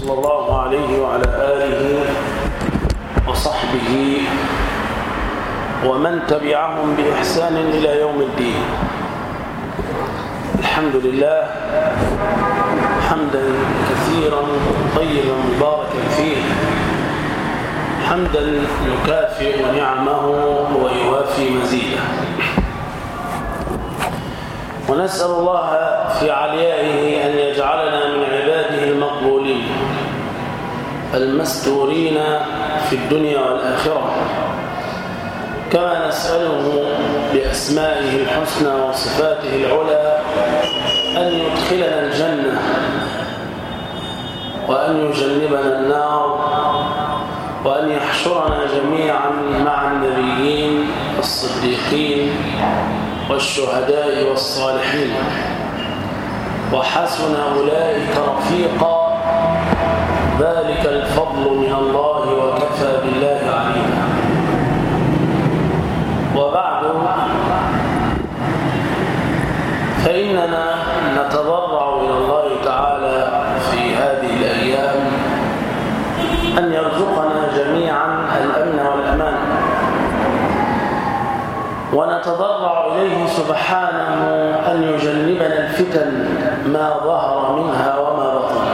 صلى الله عليه وعلى آله وصحبه ومن تبعهم بإحسان إلى يوم الدين. الحمد لله حمدا كثيرا طيبا مباركا فيه، حمدا يكافئ نعمه ويوافي مزيده. ونسأل الله في عليائه أن يجعلنا من عباده المقبولين المستورين في الدنيا والآخرة، كما نسأله بأسمائه الحسنى وصفاته العلى أن يدخلنا الجنة وأن يجنبنا النار، وأن يحشرنا جميعا مع النبيين الصديقين والشهداء والصالحين، وحسن أولئك رفيقا، ذلك الفضل من الله وكفى بالله عليما. وبعد، فإننا نتضرع إلى الله تعالى في هذه الأيام أن يرزقنا جميعا الأمن والأمان، ونتضرع إليه سبحانه أن يجنبنا الفتن ما ظهر منها وما بطن،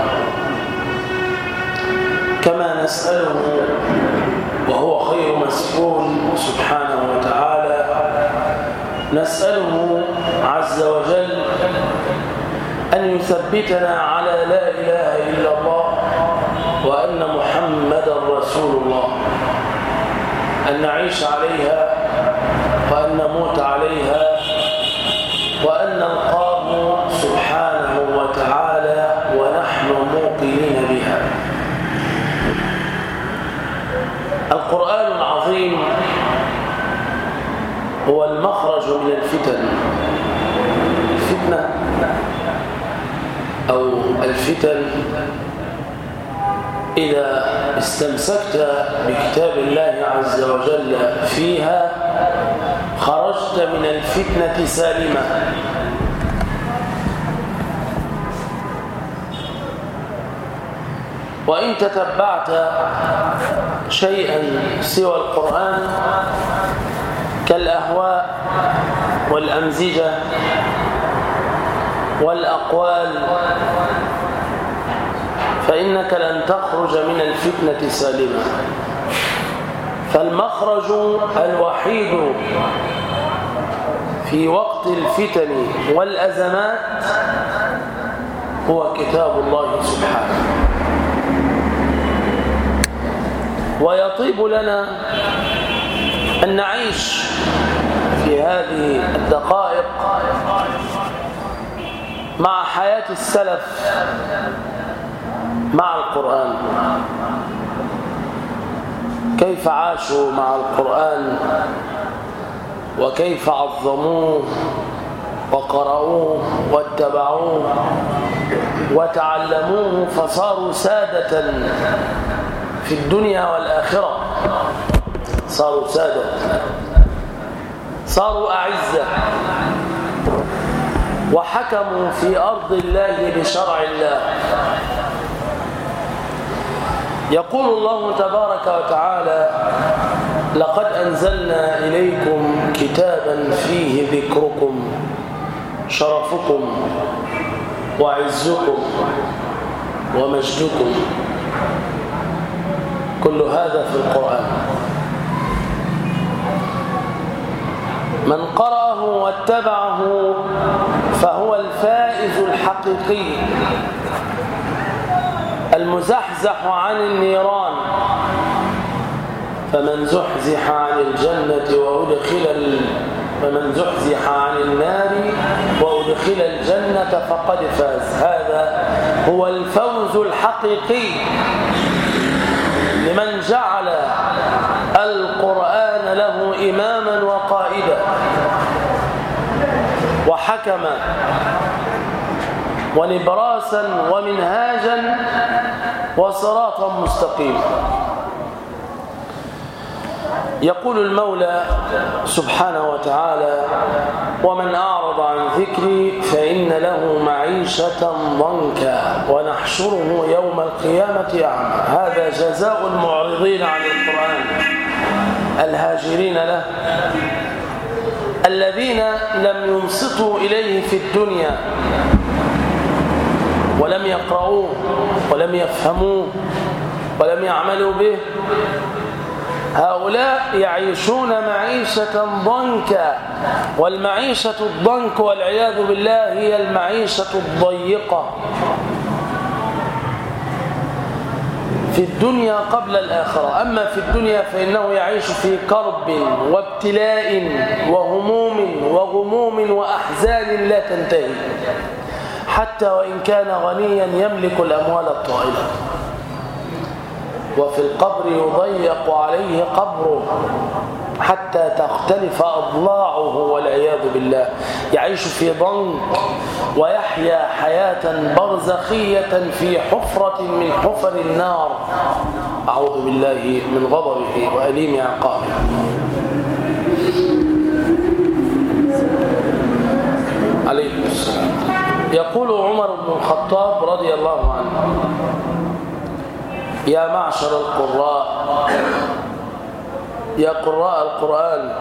كما نسأله وهو خير مسؤول سبحانه وتعالى، نسأله عز وجل أن يثبتنا على لا إله إلا الله وأن محمدا رسول الله، أن نعيش عليها وأن نموت عليها وأن نلقاه سبحانه وتعالى ونحن موقنين بها. القرآن العظيم هو المخرج من الفتن. الفتنة أو الفتن إذا استمسكت بكتاب الله عز وجل فيها خرجت من الفتنة سالمة. وإن تتبعت شيئا سوى القرآن كالأهواء والأمزجة والأقوال فإنك لن تخرج من الفتنة سالمة. فالمخرج الوحيد في وقت الفتن والأزمات هو كتاب الله سبحانه. ويطيب لنا أن نعيش في هذه الدقائق مع حياة السلف مع القرآن، كيف عاشوا مع القرآن وكيف عظموه وقرأوه واتبعوه وتعلموه فصاروا سادة في الدنيا والآخرة، صاروا سادة، صاروا أعزة، وحكموا في أرض الله بشرع الله. يقول الله تبارك وتعالى: لقد أنزلنا إليكم كتابا فيه ذكركم شرفكم وعزكم ومجدكم. كل هذا في القرآن. من قرأه واتبعه فهو الفائز الحقيقي المزحزح عن النيران. فمن زحزح عن الجنة ومن زحزح عن النار وأدخل الجنة فقد فاز. هذا هو الفوز الحقيقي لمن جعل القرآن له إماما وقائدا وحكما ونبراسا ومنهاجا وصراطا مستقيما. يقول المولى سبحانه وتعالى: ومن أعرض عن ذكري فإن له معيشة ضنكا ونحشره يوم القيامة أعمى. هذا جزاء المعرضين عن القرآن الهاجرين له، الذين لم ينصتوا إليه في الدنيا ولم يقرؤوه ولم يفهموه ولم يعملوا به. هؤلاء يعيشون معيشة ضنكا، والمعيشة الضنك والعياذ بالله هي المعيشة الضيقة في الدنيا قبل الآخرة. أما في الدنيا فإنه يعيش في كرب وابتلاء وهموم وغموم وأحزان لا تنتهي، حتى وإن كان غنيا يملك الأموال الطائلة. وفي القبر يضيق عليه قبره حتى تختلف أضلاعه والعياذ بالله. يعيش في ضنك ويحيا حياة برزخية في حفرة من حفر النار، أعوذ بالله من غضبه وأليم عقابه. عليه السلام. يقول عمر بن الخطاب رضي الله عنه: يا معشر القراء، يا قراء القرآن،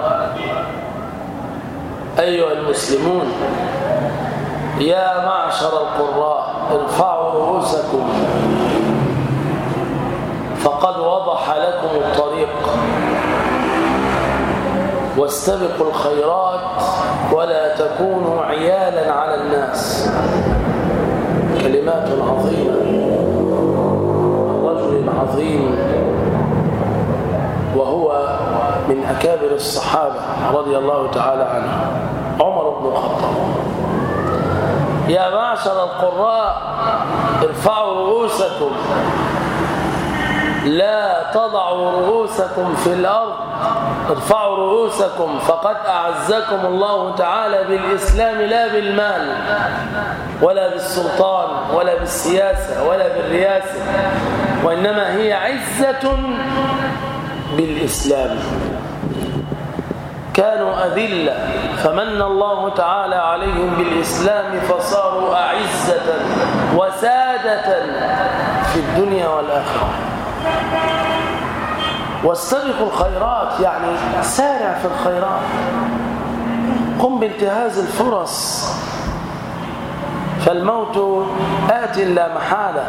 أيها المسلمون، يا معشر القراء، ارفعوا رؤوسكم فقد وضح لكم الطريق، واستبقوا الخيرات ولا تكونوا عيالا على الناس. كلمات عظيمة، رجل عظيم وهو من أكابر الصحابة رضي الله تعالى عنه، عمر بن الخطاب. يا معشر القراء، ارفعوا رؤوسكم، لا تضعوا رؤوسكم في الأرض، ارفعوا رؤوسكم فقد أعزكم الله تعالى بالإسلام، لا بالمال ولا بالسلطان ولا بالسياسة ولا بالرياسة، وإنما هي عزة بالإسلام. كانوا أذلة فمن الله تعالى عليهم بالإسلام فصاروا أعزة وسادة في الدنيا والآخرة. واستبقوا الخيرات، يعني سارع في الخيرات، قم بانتهاز الفرص، فالموت آت لا محالة.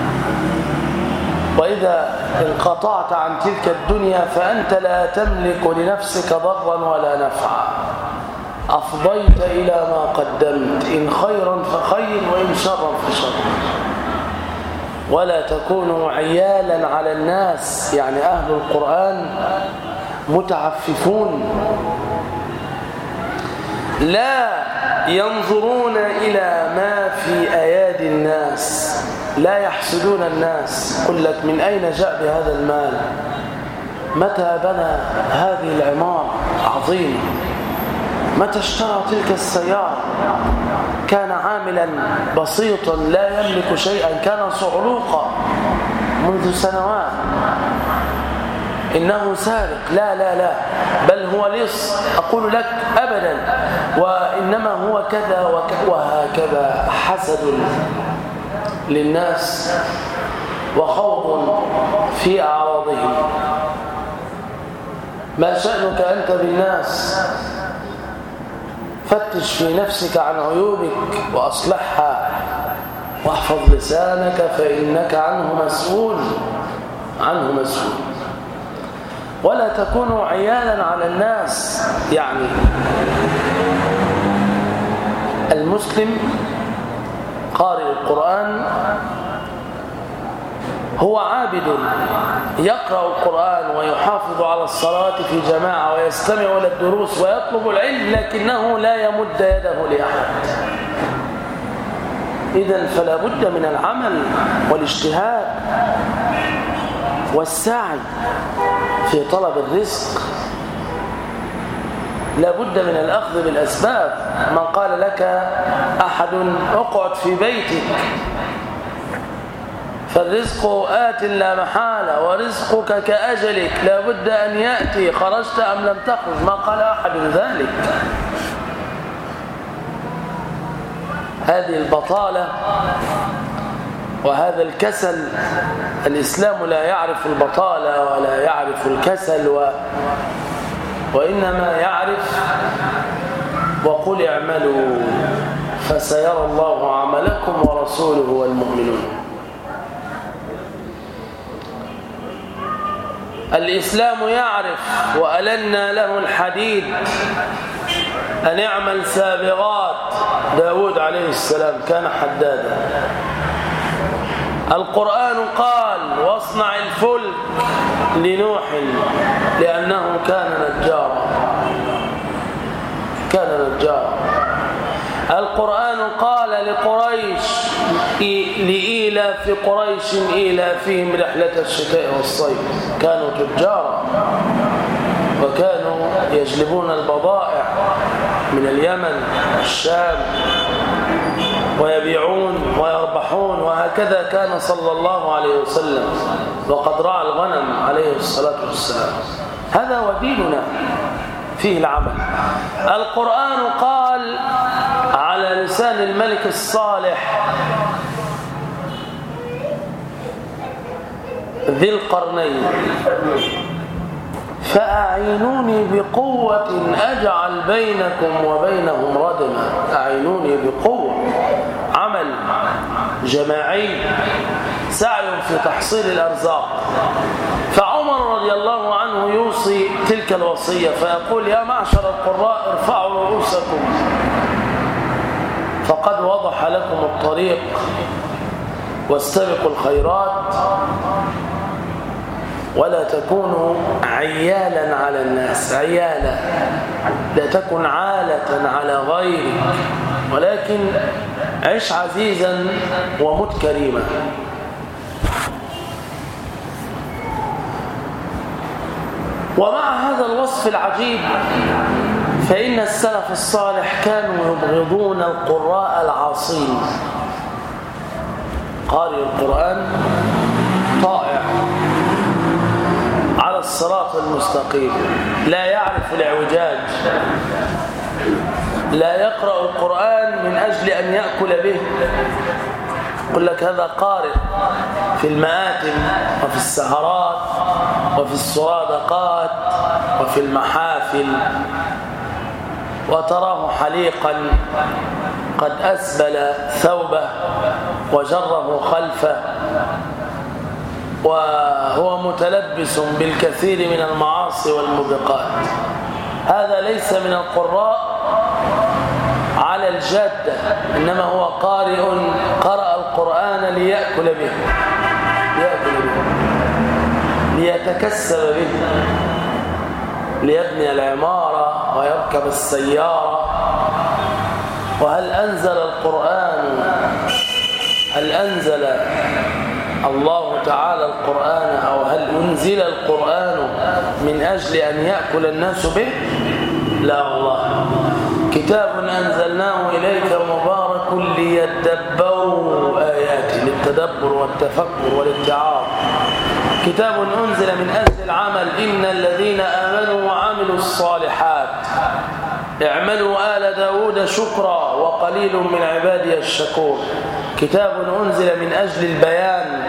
وإذا انقطعت عن تلك الدنيا فأنت لا تملك لنفسك ضرا ولا نفعا، أفضيت إلى ما قدمت، إن خيرا فخير وإن شرا فشر. ولا تكونوا عيالا على الناس، يعني أهل القرآن متعففون، لا ينظرون إلى ما في أيادي الناس، لا يحسدون الناس. قل لك من أين جاء بهذا المال؟ متى بنى هذه العمارة عظيمة؟ متى اشترى تلك السيارة؟ كان عاملا بسيطا لا يملك شيئا، كان صعلوقا منذ سنوات. إنه سارق، لا لا لا، بل هو لص. أقول لك أبدا، وإنما هو كذا وهكذا. حسد للناس وخوض في أعراضهم. ما شأنك أنت بالناس؟ فتش في نفسك عن عيوبك وأصلحها، واحفظ لسانك فإنك عنه مسؤول. ولا تكونوا عيالا على الناس، يعني المسلم قارئ القرآن هو عابد، يقرأ القرآن ويحافظ على الصلاة في جماعة ويستمع إلى الدروس ويطلب العلم، لكنه لا يمد يده لأحد. إذن فلا بد من العمل والاجتهاد والسعي في طلب الرزق. لا بد من الأخذ بالأسباب. من قال لك أحد اقعد في بيتك فالرزق آت لا محالة، ورزقك كأجلك لا بد أن يأتي، خرجت أم لم تخرج، ما قال أحد ذلك. هذه البطالة وهذا الكسل، الإسلام لا يعرف البطالة ولا يعرف الكسل وإنما يعرف وقل اعملوا فسيرى الله عملكم ورسوله والمؤمنون. الإسلام يعرف وألنا له الحديد أن اعمل سابغات. داود عليه السلام كان حدادا. القرآن قال واصنع الفلك لنوح لأنه كان نجارا. القرآن قال لقريش لإيلاف قريش إيلافهم رحلة الشتاء والصيف، كانوا تجارا وكانوا يجلبون البضائع من اليمن والشام ويبيعون ويربحون، وهكذا كان صلى الله عليه وسلم، وقد رعى الغنم عليه الصلاة والسلام. هذا وديننا فيه العمل. القرآن قال على لسان الملك الصالح ذي القرنين فأعينوني بقوة أجعل بينكم وبينهم ردما. أعينوني بقوة، عمل جماعي، سعي في تحصيل الأرزاق. فعمر رضي الله عنه يوصي تلك الوصية فيقول يا معشر القراء ارفعوا رؤوسكم فقد وضح لكم الطريق واستبقوا الخيرات ولا تكونوا عيالا على الناس. عيالا، لا تكن عالة على غيرك، ولكن عش عزيزا ومت كريما. ومع هذا الوصف العجيب فإن السلف الصالح كانوا يبغضون القراء العاصين. قارئ القرآن طائع على الصراط المستقيم، لا يعرف الاعوجاج، لا يقرأ القرآن من أجل أن يأكل به. يقول لك هذا قارئ في المآتم وفي السهرات وفي السرادقات وفي المحافل، وتراه حليقا قد أسبل ثوبه وجره خلفه وهو متلبس بالكثير من المعاصي والموبقات. هذا ليس من القراء على الجادة، إنما هو قارئ قرأ القرآن ليأكل به، ليتكسب به، ليبني العمارة ويركب السيارة. وهل أنزل القرآن، هل أنزل الله تعالى القرآن أو هل أنزل القرآن من أجل أن يأكل الناس به؟ لا والله، كتاب أنزلناه إليك مبارك ليدبروا آياته، للتدبر والتفكر والاتعاظ. كتاب أنزل من أجل العمل، إن الذين آمنوا وعملوا الصالحات اعملوا آل داود شكرا وقليل من عبادي الشكور. كتاب أنزل من أجل البيان،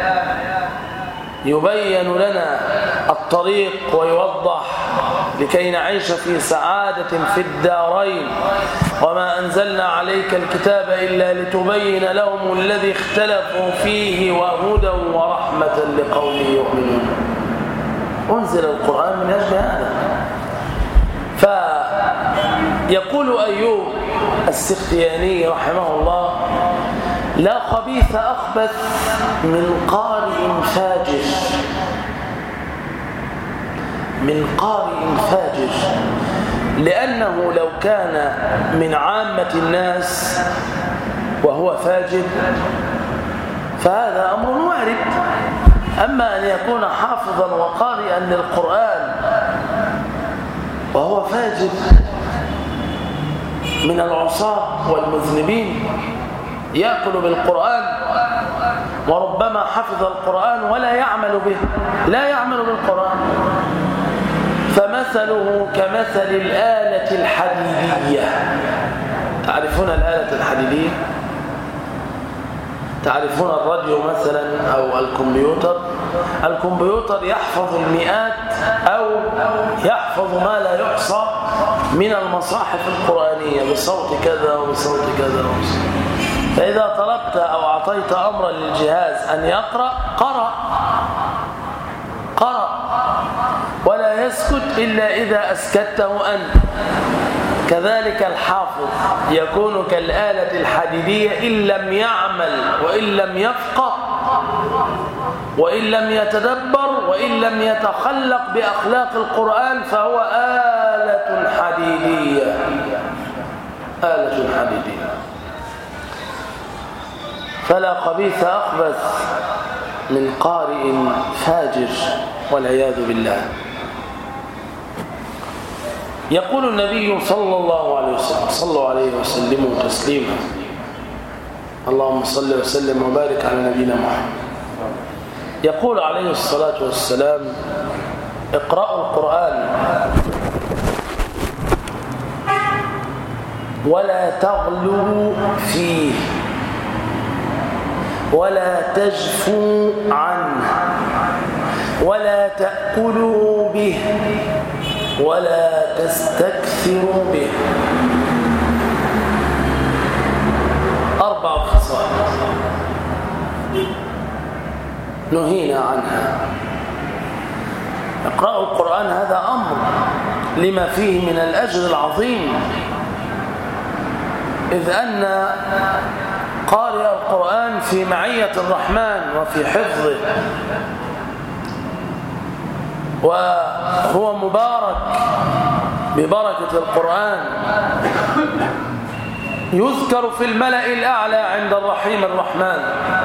يبين لنا الطريق ويوضح لكي نعيش في سعادة في الدارين. وما أنزلنا عليك الكتاب إلا لتبين لهم الذي اختلفوا فيه وهدى ورحمة لقوم يؤمنون. أنزل القرآن من أجل هذا. فيقول أيوب السختياني رحمه الله لا خبيث أخبث من قارئ فاجر، من قارئ فاجر، لأنه لو كان من عامة الناس وهو فاجر فهذا أمر وارد. أما أن يكون حافظا وقارئا للقرآن وهو فاجر من العصاة والمذنبين يأكل بالقرآن وربما حفظ القرآن ولا يعمل به، لا يعمل بالقرآن. فمثله كمثل الآلة الحديدية. تعرفون الآلة الحديدية؟ تعرفون الراديو مثلا أو الكمبيوتر؟ الكمبيوتر يحفظ المئات أو يحفظ ما لا يحصى من المصاحف القرآنية بصوت كذا وبصوت كذا فإذا طلبت أو أعطيت أمرا للجهاز أن يقرأ قرأ ولا يسكت إلا إذا أسكته أنت. كذلك الحافظ يكون كالآلة الحديدية إن لم يعمل وإن لم يفقه وإن لم يتدبر وإن لم يتخلق بأخلاق القرآن فهو آلة حديدية. آلة حديدية. فلا خبيث أخبث من قارئ فاجر والعياذ بالله. يقول النبي صلى الله عليه وسلم صلوا عليه وسلموا تسليما اللهم صل وسلم وبارك على نبينا محمد. يقول عليه الصلاة والسلام اقرأوا القرآن ولا تغلوا فيه ولا تجفوا عنه ولا تأكلوا به ولا تستكثروا به. 4 خصال نهينا عنها. اقرأوا القرآن هذا أمر لما فيه من الأجر العظيم، إذ أن قارئ القرآن في معية الرحمن وفي حفظه، وهو مبارك ببركة القرآن، يذكر في الملأ الأعلى عند الرحيم الرحمن،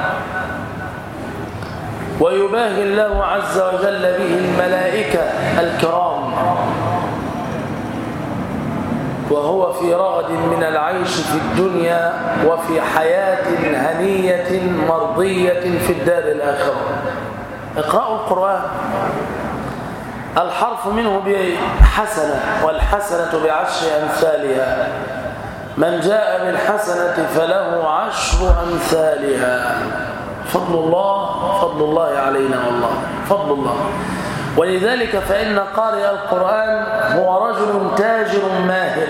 ويباهي الله عز وجل به الملائكة الكرام، وهو في رغد من العيش في الدنيا وفي حياة هنية مرضية في الدار الآخرة. اقرأوا القرآن، الحرف منه بحسنة والحسنة بعشر أمثالها، من جاء بالحسنة فله 10 أمثالها. فضل الله علينا والله فضل الله. ولذلك فإن قارئ القرآن هو رجل تاجر ماهر،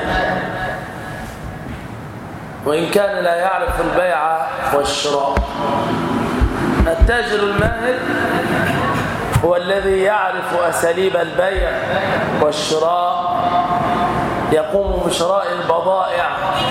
وإن كان لا يعرف البيع والشراء. التاجر الماهر هو الذي يعرف أساليب البيع والشراء، يقوم بشراء البضائع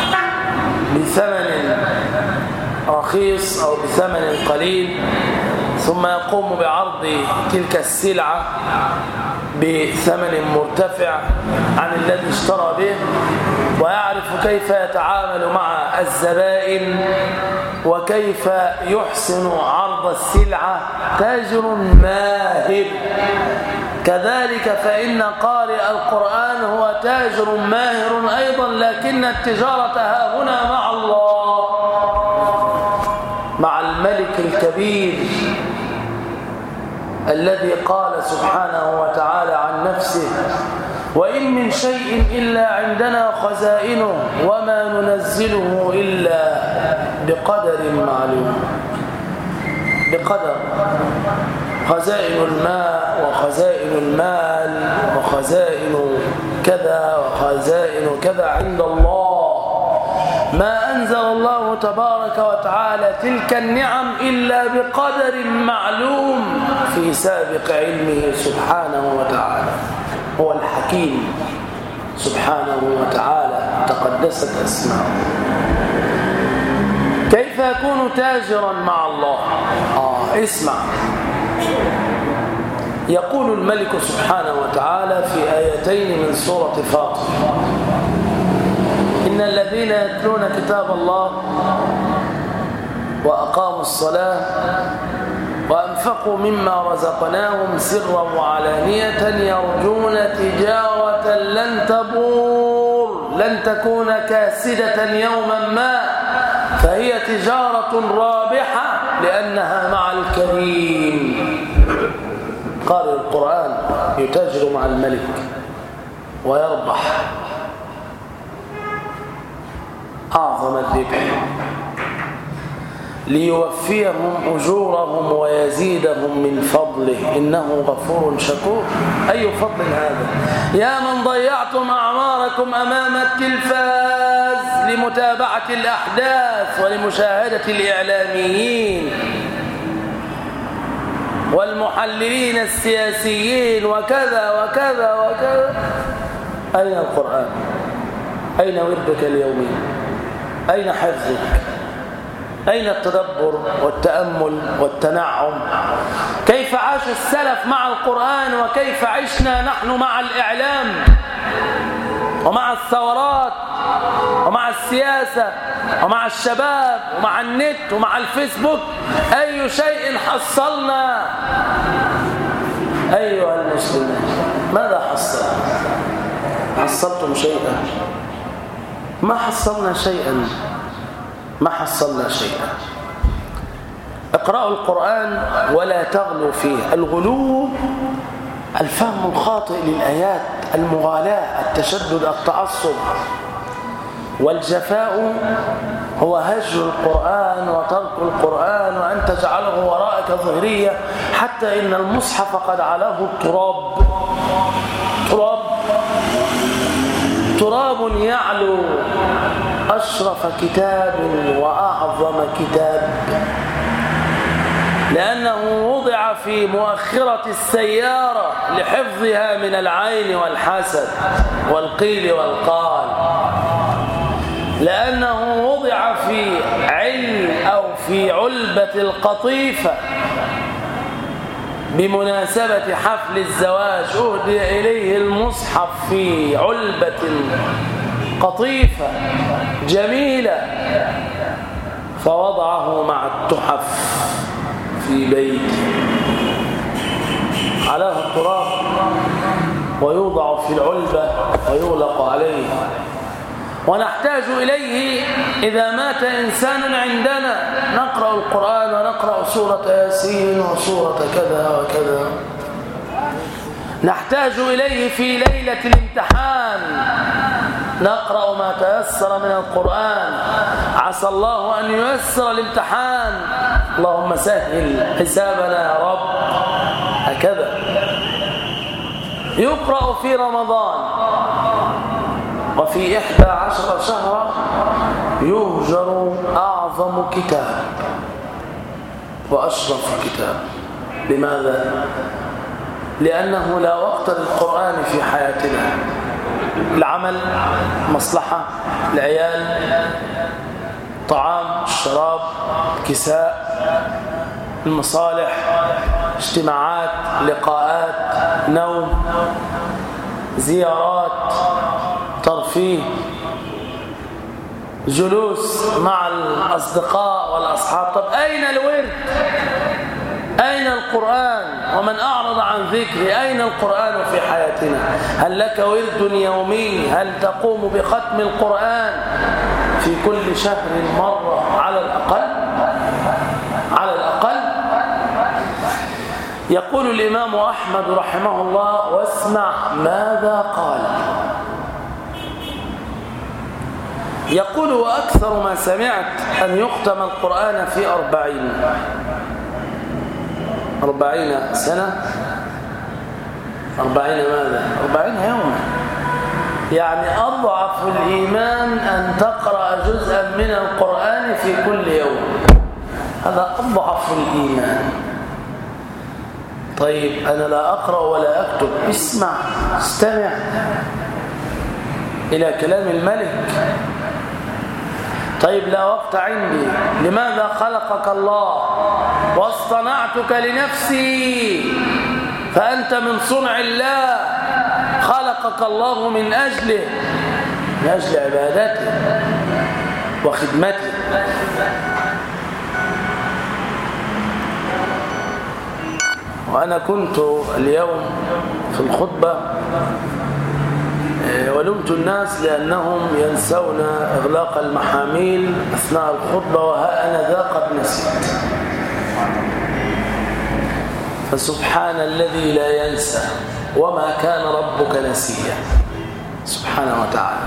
بثمن رخيص أو بثمن قليل، ثم يقوم بعرض تلك السلعة بثمن مرتفع عن الذي اشترى به، ويعرف كيف يتعامل مع الزبائن وكيف يحسن عرض السلعة. تاجر ماهر. كذلك فإن قارئ القرآن هو تاجر ماهر أيضا، لكن التجارة ها هنا مع الله، مع الملك الكبير الذي قال سبحانه وتعالى عن نفسه: وإن من شيء إلا عندنا خزائنه وما ننزله إلا بقدر معلوم. بقدر. خزائن الماء وخزائن المال وخزائن كذا وخزائن كذا عند الله. ما أنزل الله تبارك وتعالى تلك النعم إلا بقدر معلوم في سابق علمه سبحانه وتعالى. هو الحكيم سبحانه وتعالى، تقدست أسماؤه. كيف يكون تاجرا مع الله؟ اسمع. يقول الملك سبحانه وتعالى في آيتين من سورة فاطر: إن الذين يتلون كتاب الله وأقاموا الصلاة وأنفقوا مما رزقناهم سرا وعلانية يرجون تجارة لن تبور، لن تكون كاسدة يوما ما، فهي تجارة رابحة لأنها مع الكريم. قارئ القرآن يتاجر مع الملك ويربح أعظم الربح ليوفيهم أجورهم ويزيدهم من فضله، إنه غفور شكور. أي فضل هذا يا من ضيعتم أعماركم أمام التلفاز لمتابعة الأحداث ولمشاهدة الإعلاميين والمحللين السياسيين وكذا وكذا وكذا. أين القرآن؟ أين وردك اليومي؟ أين حفظك؟ أين التدبر والتأمل والتنعم؟ كيف عاش السلف مع القرآن وكيف عشنا نحن مع الإعلام ومع الثورات ومع السياسة ومع الشباب ومع النت ومع الفيسبوك؟ أي شيء حصلنا أيها المسلمين؟ ماذا حصلتم شيئا؟ ما حصلنا شيئا، ما حصلنا شيئا. اقرأوا القرآن ولا تغلوا فيه. الغلو الفهم الخاطئ للآيات، المغالاة، التشدد، التعصب. والجفاء هو هجر القرآن وترك القرآن وأن تجعله وراءك ظهرية، حتى إن المصحف قد علاه التراب. تراب يعلو أشرف كتاب وأعظم كتاب، لأنه وضع في مؤخرة السيارة لحفظها من العين والحسد والقيل والقال، لأنه وضع في أو في علبة القطيفة بمناسبة حفل الزواج. أهدي إليه المصحف في علبة قطيفة جميلة، فوضعه مع التحف في بيته. علاه التراب ويوضع في العلبة ويغلق عليه. ونحتاج إليه إذا مات إنسان عندنا، نقرأ القرآن ونقرأ سورة ياسين وسورة كذا وكذا. نحتاج إليه في ليلة الامتحان، نقرأ ما تيسر من القرآن، عسى الله أن ييسر الامتحان، اللهم سهل حسابنا يا رب. هكذا يقرأ في رمضان، وفي 11 شهرا يهجر أعظم كتاب وأشرف كتاب. لماذا؟ لأنه لا وقت للقرآن في حياتنا. العمل، مصلحة، العيال، طعام، الشراب، الكساء، المصالح، اجتماعات، لقاءات، نوم، زيارات، ترفيه، جلوس مع الأصدقاء والأصحاب. طب أين الورد؟ أين القرآن؟ ومن أعرض عن ذكري أين القرآن في حياتنا؟ هل لك ورد يومي؟ هل تقوم بختم القرآن في كل شهر مرة على الأقل؟ على الأقل. يقول الإمام أحمد رحمه الله: واسمع ماذا قال. يقول: وأكثر ما سمعت أن يختم القرآن في 40 سنة. 40 ماذا؟ 40 يوما. يعني أضعف الإيمان أن تقرأ جزءا من القرآن في كل يوم. هذا أضعف الإيمان. طيب أنا لا أقرأ ولا أكتب، اسمع، استمع إلى كلام الملك. طيب لا وقت عندي، لماذا خلقك الله واصطنعتك لنفسي؟ فأنت من صنع الله، خلقك الله من أجله، من أجل عبادته وخدمته. وأنا كنت اليوم في الخطبة ولمت الناس لأنهم ينسون إغلاق المحاميل أثناء الخطبة، وها أنا ذا قد نسيت. فسبحان الذي لا ينسى وما كان ربك نسيا سبحانه وتعالى.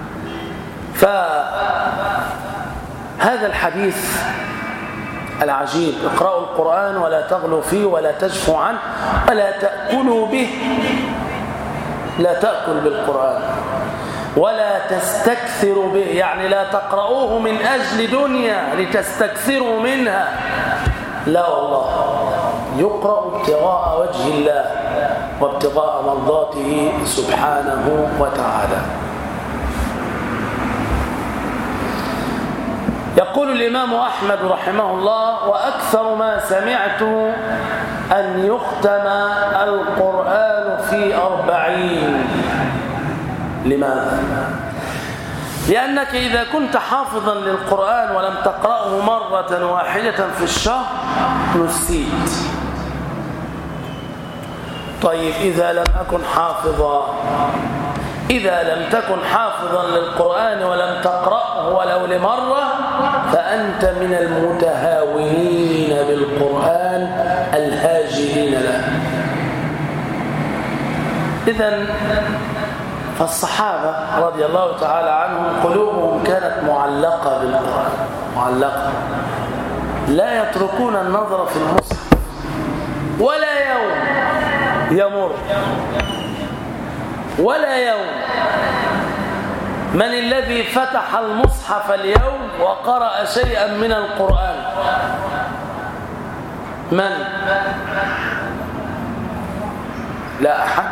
فهذا الحديث العجيب: اقرأوا القرآن ولا تغلوا فيه ولا تجفوا عنه ولا تأكلوا به، لا تأكل بالقرآن ولا تستكثروا به، يعني لا تقرؤوه من أجل دنيا لتستكثروا منها، لا والله، يقرأ ابتغاء وجه الله وابتغاء مرضاته سبحانه وتعالى. يقول الإمام أحمد رحمه الله: وأكثر ما سمعت أن يختم القرآن في 40. لماذا؟ لأنك إذا كنت حافظا للقرآن ولم تقرأه مرة واحدة في الشهر نسيت. طيب إذا لم تكن حافظا للقرآن ولم تقرأه ولو لمرة فأنت من المتهاونين بالقرآن الهاجرين له. إذن فالصحابة رضي الله تعالى عنهم قلوبهم كانت معلقة بالقرآن، معلقة، لا يتركون النظر في المصحف ولا يوم يمر، ولا يوم. من الذي فتح المصحف اليوم وقرأ شيئا من القرآن؟ من؟ لا أحد،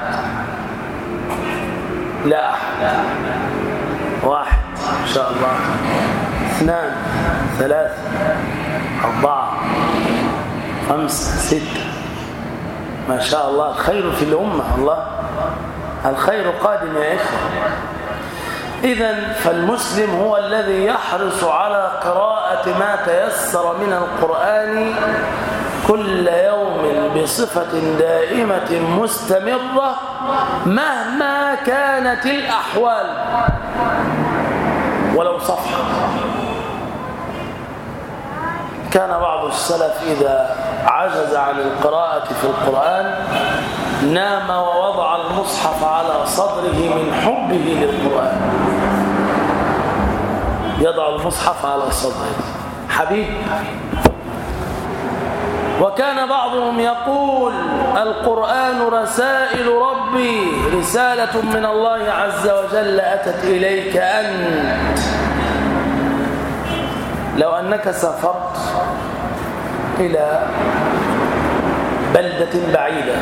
لا أحد. واحد إن شاء الله، 2 3 4 5 6، ما شاء الله. الخير في الأمة، الله الخير قادم يا إخوة. إذن فالمسلم هو الذي يحرص على قراءة ما تيسر من القرآن كل يوم بصفة دائمة مستمرة مهما كانت الأحوال، ولو صفحة. كان بعض السلف إذا عجز عن القراءة في القرآن نام ووضع المصحف على صدره من حبه للقرآن، يضع المصحف على صدره، حبيب. وكان بعضهم يقول: القرآن رسائل ربي، رسالة من الله عز وجل أتت إليك أنت. لو أنك سافرت إلى بلدة بعيدة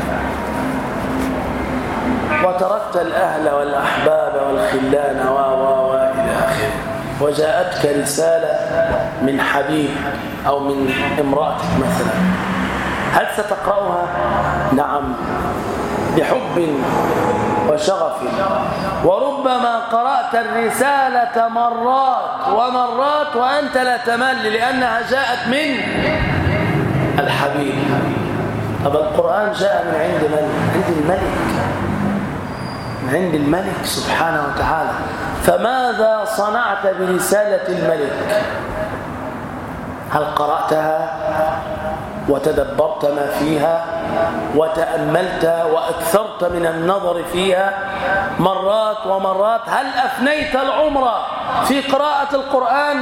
وتركت الأهل والأحباب والخلان إلى آخره، وجاءتك رسالة من حبيب أو من امرأتك مثلا، هل ستقرأها؟ نعم، بحب وشغف. وربما قرأت الرسالة مرات ومرات وأنت لا تمل، لأنها جاءت من الحبيب. طب القرآن جاء من عند من؟ عند الملك، من عند الملك سبحانه وتعالى. فماذا صنعت برسالة الملك؟ هل قرأتها وتدبرت ما فيها وتأملت وأكثرت من النظر فيها مرات ومرات؟ هل أفنيت العمر في قراءة القرآن؟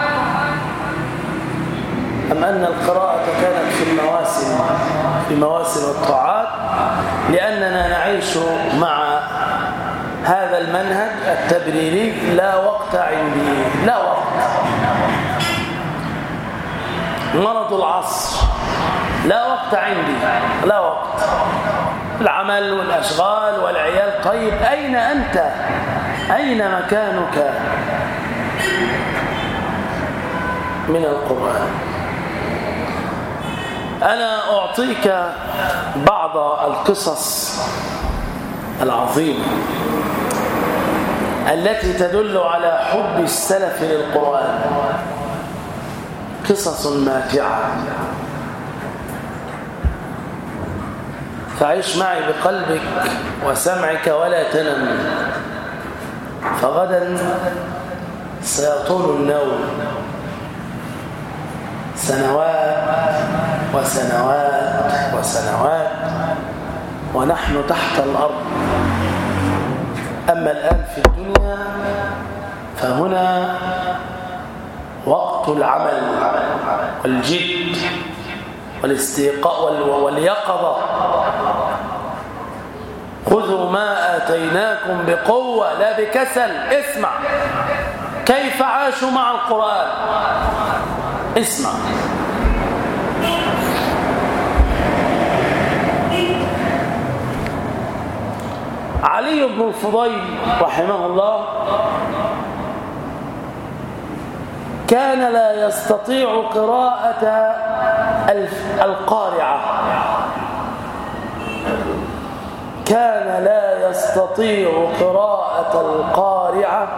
أم أن القراءة كانت في مواسم الطاعات؟ لأننا نعيش مع هذا المنهج التبريري: لا وقت عندي، لا وقت. مرض العصر، لا وقت عندي، لا وقت. العمل والأشغال والعيال. طيب أين أنت؟ أين مكانك من القرآن؟ أنا أعطيك بعض القصص العظيمة التي تدل على حب السلف للقرآن، قصص ماتعة. فعيش معي بقلبك وسمعك ولا تنم، فغدا سيطول النوم. سنوات وسنوات وسنوات ونحن تحت الأرض. أما الآن في الدنيا فهنا وقت العمل والجد والاستيقاظ واليقظة. خذوا ما آتيناكم بقوة لا بكسل. اسمع كيف عاشوا مع القرآن. اسمع. علي بن الفضيل رحمه الله كان لا يستطيع قراءة القارعة. كان لا يستطيع قراءة القارعة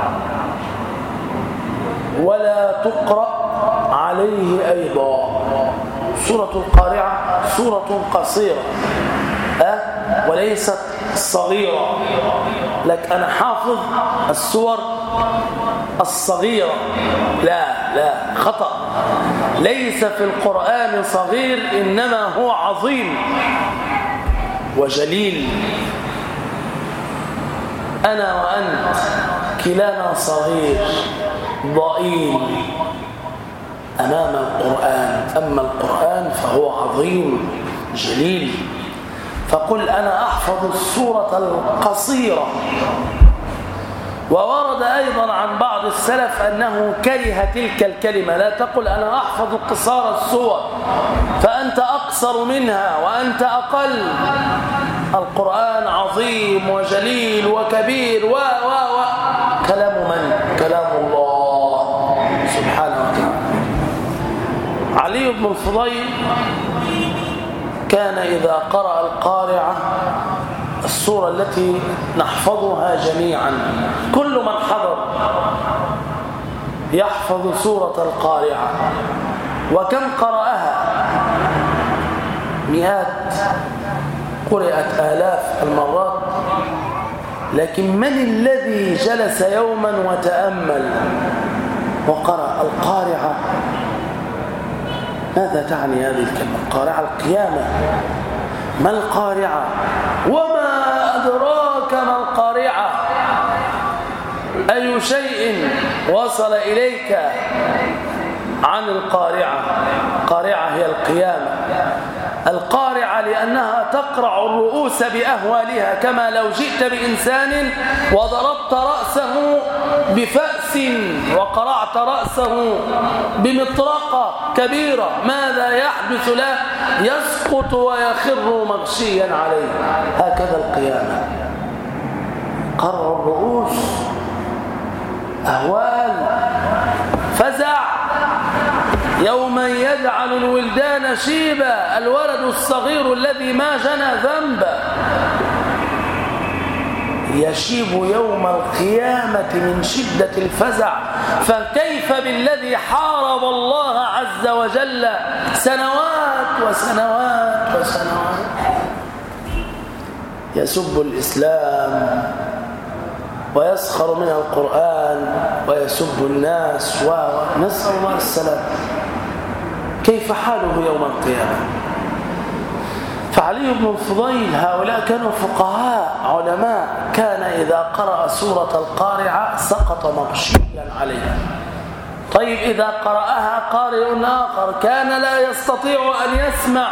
ولا تقرأ عليه أيضا. سورة القارعة سورة قصيرة وليست صغيرة. لك أنا حافظ السور الصغيرة. لا خطأ. ليس في القرآن صغير إنما هو عظيم وجليل. أنا وأنت كلانا صغير ضئيل أمام القرآن. أما القرآن فهو عظيم جليل. فقل أنا أحفظ السورة القصيرة. وورد أيضا عن بعض السلف أنه كره تلك الكلمة. لا تقل أنا أحفظ قصار السور فأنت أقصر منها وأنت أقل. القرآن عظيم وجليل وكبير كلام من؟ كلام الله سبحانه وتعالى. علي بن الفضيل كان إذا قرأ القارعة السورة التي نحفظها جميعا، كل من حضر يحفظ سورة القارعة. وكم قرأها؟ مئات، قرأت آلاف المرات. لكن من الذي جلس يوما وتأمل وقرأ القارعة؟ ماذا تعني هذه الكلمة؟ القارعة القيامة. ما القارعة؟ وما أدراك ما القارعة؟ أي شيء وصل إليك عن القارعة؟ القارعة هي القيامة. القارعة لأنها تقرع الرؤوس بأهوالها، كما لو جئت بإنسان وضربت رأسه بفأس وقرعت رأسه بمطرقة كبيرة، ماذا يحدث له؟ يسقط ويخر مغشيا عليه. هكذا القيامة، قرع الرؤوس، أهوال، فزع. يوما يجعل الولدان شيبا، الولد الصغير الذي ما جنى ذنبا يشيب يوم القيامة من شدة الفزع. فكيف بالذي حارب الله عز وجل سنوات وسنوات وسنوات، يسب الإسلام ويسخر من القرآن ويسب الناس ونسأل الله السلام. كيف حاله يوم القيامة؟ فعلي بن الفضيل هؤلاء كانوا فقهاء علماء، كان إذا قرأ سورة القارعة سقط مغشيا عليها. طيب إذا قرأها قارئ آخر كان لا يستطيع أن يسمع.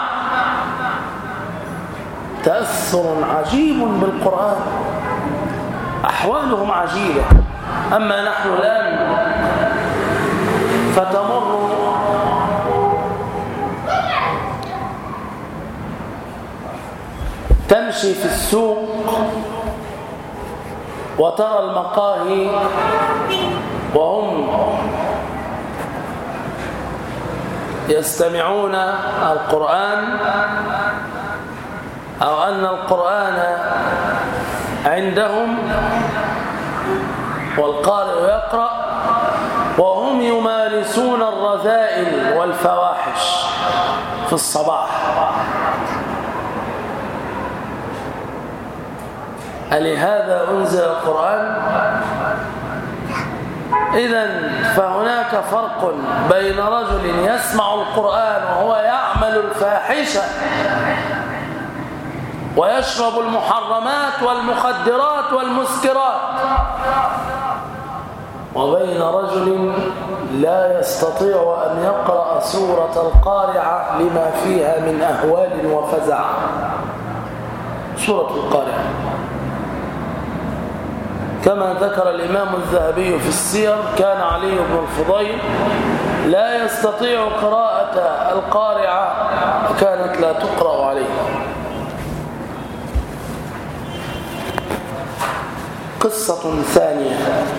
تأثر عجيب بالقرآن، أحوالهم عجيبة. أما نحن الآن فتمر تمشي في السوق وترى المقاهي وهم يستمعون القرآن، أو أن القرآن عندهم والقارئ يقرأ، وهم يمارسون الرذائل والفواحش في الصباح. ألهذا أنزل القرآن؟ إذن فهناك فرق بين رجل يسمع القرآن وهو يعمل ويعمل الفاحشة ويشرب المحرمات والمخدرات والمسكرات، وبين رجل لا يستطيع أن يقرأ سورة القارعة لما فيها من أهوال وفزع. سورة القارعة كما ذكر الإمام الذهبي في السير، كان علي بن الفضيل لا يستطيع قراءة القارعة وكانت لا تقرأ عليه. قصة ثانية: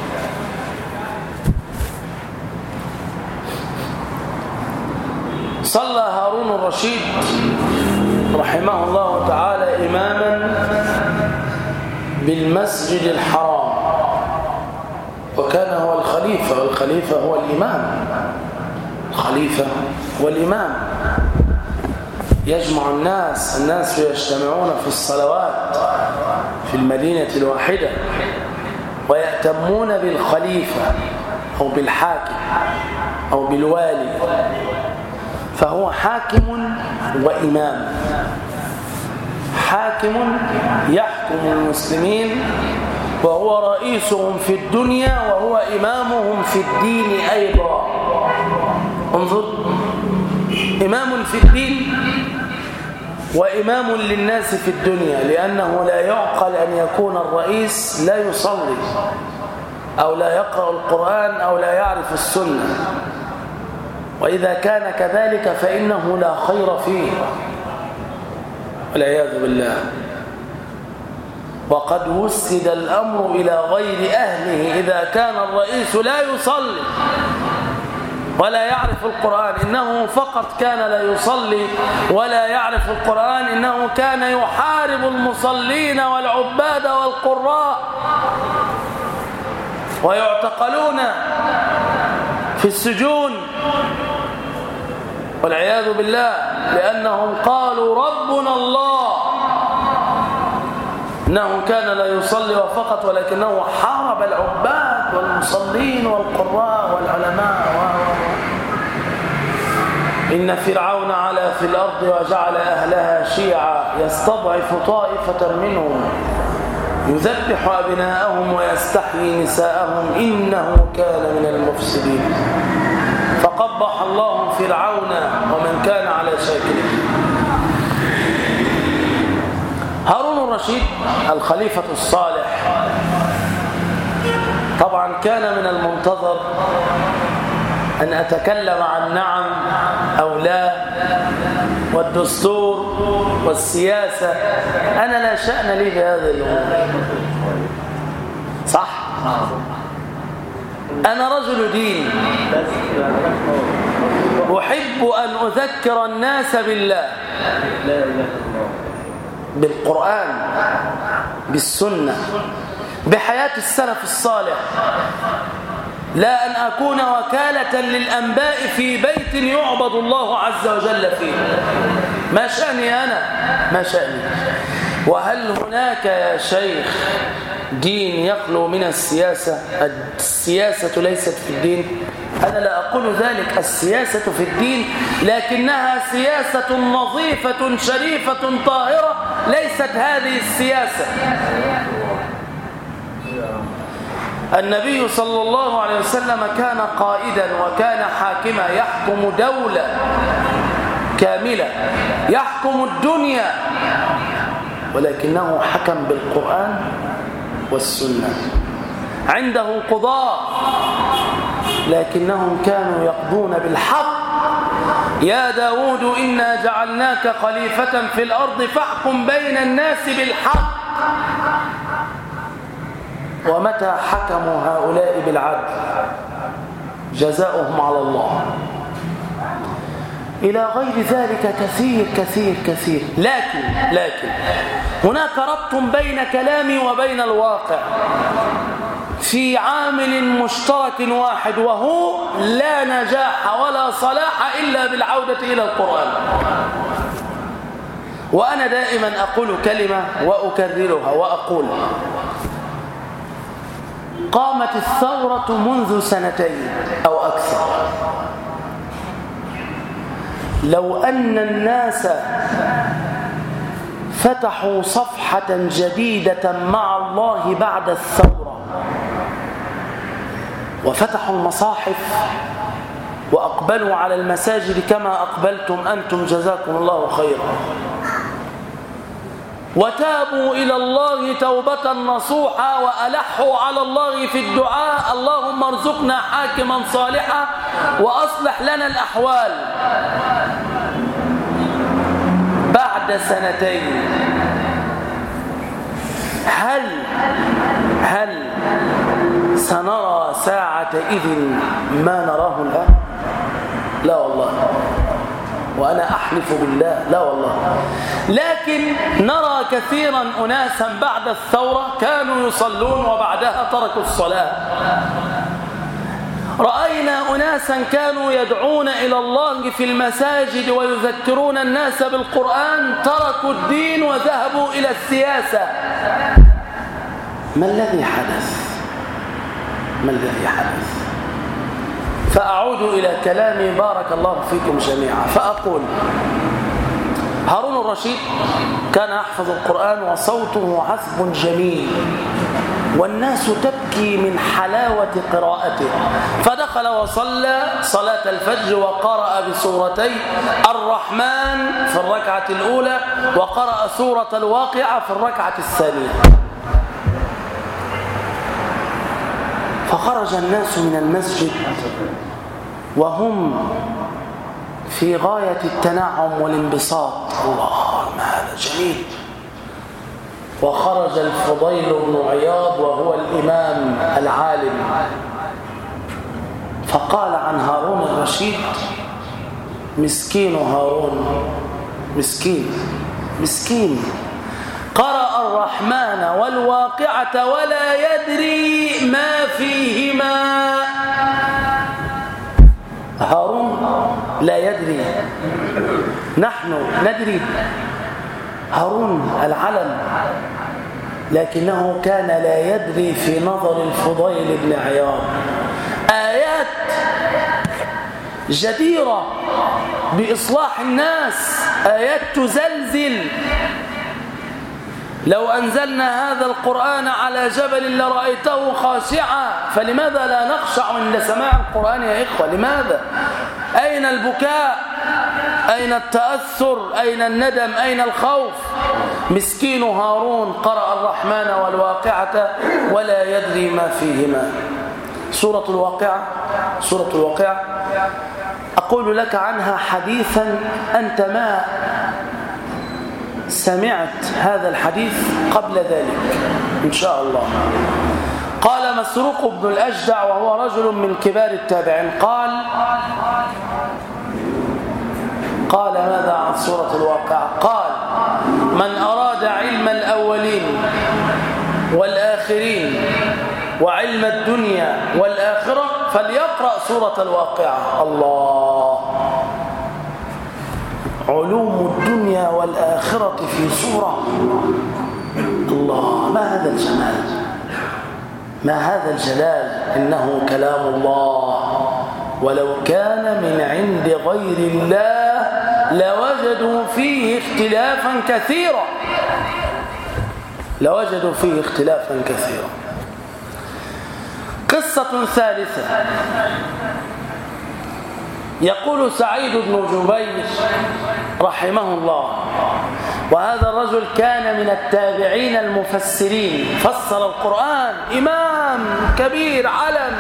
صلى هارون الرشيد رحمه الله تعالى إماما بالمسجد الحرام، وكان هو الخليفة، والخليفة هو الإمام. الخليفة هو الإمام، يجمع الناس يجتمعون في الصلوات في المدينة الواحدة ويأتمون بالخليفة أو بالحاكم أو بالوالي، فهو حاكم وإمام. حاكم يحكم المسلمين وهو رئيسهم في الدنيا وهو إمامهم في الدين أيضا. انظر، إمام في الدين وإمام للناس في الدنيا، لأنه لا يعقل أن يكون الرئيس لا يصلي أو لا يقرأ القرآن أو لا يعرف السنة، وإذا كان كذلك فإنه لا خير فيه والعياذ بالله. وقد وسد الأمر إلى غير أهله إذا كان الرئيس لا يصلي ولا يعرف القرآن. إنه فقط كان لا يصلي ولا يعرف القرآن، إنه كان يحارب المصلين والعباد والقراء ويعتقلون في السجون والعياذ بالله، لأنهم قالوا ربنا الله. إنه كان لا يصلي وفقط، ولكنه حارب العباد والمصلين والقراء والعلماء. إن فرعون علا في الأرض وجعل أهلها شيعا يستضعف طائفة منهم يذبح أبناءهم ويستحيي نساءهم إنه كان من المفسدين. فقبح الله فرعون ومن كان على شاكله. هارون الرشيد الخليفة الصالح طبعا كان من المنتظر أن أتكلم عن نعم أو لا والدستور والسياسة. أنا لا شأن لي بهذه الأمور، صح؟ أنا رجل دين، أحب أن أذكر الناس بالله، بالقرآن، بالسنة، بحياة السلف الصالح، لا أن أكون وكالة للأنباء في بيت يعبد الله عز وجل فيه. ما شأني أنا؟ ما شأني؟ وهل هناك يا شيخ دين يخلو من السياسة؟ السياسة ليست في الدين. أنا لا أقول ذلك، السياسة في الدين، لكنها سياسة نظيفة شريفة طاهرة، ليست هذه السياسة. النبي صلى الله عليه وسلم كان قائدا وكان حاكما، يحكم دولة كاملة، يحكم الدنيا، ولكنه حكم بالقرآن والسنة. عنده قضاء لكنهم كانوا يقضون بالحق. يا داود إنا جعلناك خليفة في الأرض فاحكم بين الناس بالحق. ومتى حكموا هؤلاء بالعدل جزاؤهم على الله. إلى غير ذلك كثير كثير كثير. لكن هناك ربط بين كلامي وبين الواقع في عامل مشترك واحد، وهو لا نجاح ولا صلاح إلا بالعودة إلى القرآن. وأنا دائما أقول كلمة وأكررها وأقول: قامت الثورة منذ 2 أو أكثر، لو أن الناس فتحوا صفحة جديدة مع الله بعد الثورة وفتحوا المصاحف وأقبلوا على المساجد كما أقبلتم أنتم جزاكم الله خيرا، وتابوا إلى الله توبة نصوحا وألحوا على الله في الدعاء اللهم ارزقنا حاكما صالحا وأصلح لنا الأحوال، بعد سنتين هل سنرى ساعة إذن ما نراه الآن؟ لا والله، وأنا أحلف بالله لا والله. لكن نرى كثيرا أناسا بعد الثورة كانوا يصلون وبعدها تركوا الصلاة. رأينا أناسا كانوا يدعون إلى الله في المساجد ويذكرون الناس بالقرآن تركوا الدين وذهبوا إلى السياسة. ما الذي حدث؟ فأعود إلى كلامي بارك الله فيكم جميعا، فأقول هارون الرشيد كان يحفظ القرآن وصوته عذب جميل والناس تبكي من حلاوة قراءته، فدخل وصلى صلاة الفجر وقرأ بسورتي الرحمن في الركعة الأولى وقرأ سورة الواقعة في الركعة الثانية. فخرج الناس من المسجد وهم في غاية التنعم والانبساط، الله ما هذا جميل. وخرج الفضيل بن عياض وهو الإمام العالم فقال عن هارون الرشيد مسكين هارون، مسكين قرأ الرحمن والواقعة ولا يدري ما فيهما. هارون لا يدري، نحن ندري. هارون العلم، لكنه كان لا يدري في نظر الفضيل بن عياض آيات جديرة بإصلاح الناس، آيات تزلزل. لو أنزلنا هذا القرآن على جبل لرأيته خاشعا، فلماذا لا نخشع عند سماع القرآن يا إخوة؟ لماذا؟ أين البكاء؟ أين التأثر؟ أين الندم؟ أين الخوف؟ مسكين هارون قرأ الرحمن والواقعة ولا يدري ما فيهما. سورة الواقعة أقول لك عنها حديثا أنت ما سمعت هذا الحديث قبل ذلك إن شاء الله. قال مسروق بن الأجدع وهو رجل من كبار التابعين قال ماذا عن سورة الواقعة؟ قال من أراد علم الأولين والآخرين وعلم الدنيا والآخرة فليقرأ سورة الواقعة. الله، علوم الدنيا والآخرة في سورة، الله، ما هذا الجمال، ما هذا الجلال. إنه كلام الله ولو كان من عند غير الله لوجدوا فيه اختلافا كثيرا. قصة ثالثة، يقول سعيد بن جبير رحمه الله، وهذا الرجل كان من التابعين المفسرين، فسر القرآن، إمام كبير علم،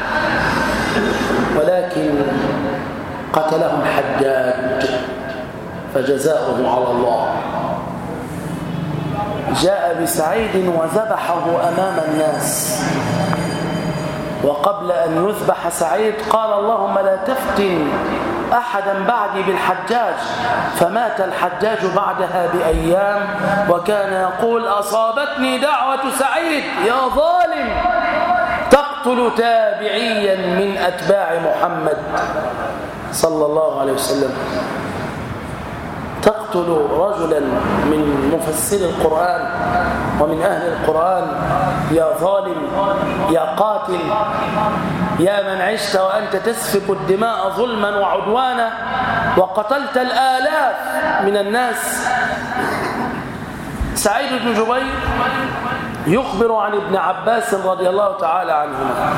ولكن قتله الحجاج فجزاؤه على الله. جاء بسعيد وذبحه أمام الناس، وقبل أن يذبح سعيد قال اللهم لا تفتن أحدا بعدي بالحجاج، فمات الحجاج بعدها بأيام، وكان يقول أصابتني دعوة سعيد يا ظالم تقتل تابعيا من أتباع محمد صلى الله عليه وسلم. تقتل رجلا من مفسر القرآن ومن أهل القرآن، يا ظالم يا قاتل يا من عشت وأنت تسفك الدماء ظلما وعدوانا وقتلت الآلاف من الناس. سعيد بن جبير يخبر عن ابن عباس رضي الله تعالى عنهما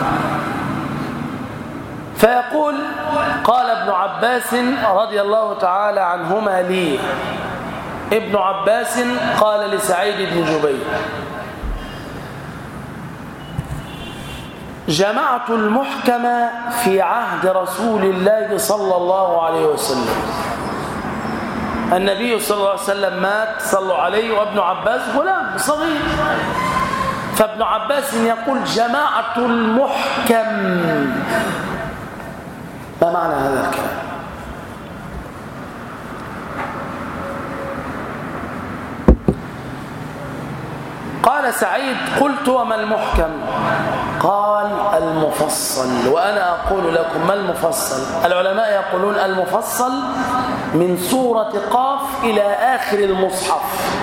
فيقول: قال ابن عباس رضي الله تعالى عنهما لي، ابن عباس قال لسعيد بن جبير: جمعت المحكم في عهد رسول الله صلى الله عليه وسلم. النبي صلى الله عليه وسلم مات صلوا عليه وابن عباس غلام صغير، فابن عباس يقول: جمعت المحكم. ما معنى هذا الكلام؟ قال سعيد: قلت: وما المحكم؟ قال: المفصل. وأنا أقول لكم ما المفصل. العلماء يقولون المفصل من سورة قاف إلى آخر المصحف،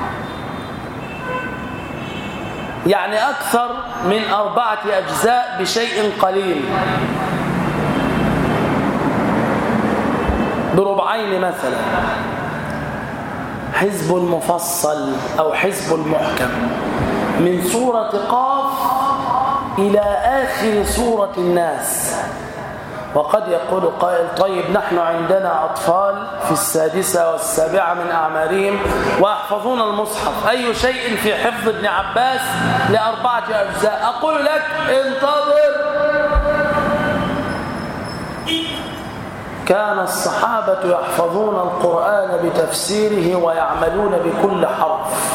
يعني أكثر من 4 أجزاء بشيء قليل، بربعين مثلا. حزب المفصل أو حزب المحكم من سورة قاف إلى آخر سورة الناس. وقد يقول قائل: طيب نحن عندنا أطفال في 6 و7 من أعمارهم ويحفظون المصحف، أي شيء في حفظ ابن عباس ل4 أجزاء؟ أقول لك: انتظر. كان الصحابة يحفظون القرآن بتفسيره ويعملون بكل حرف.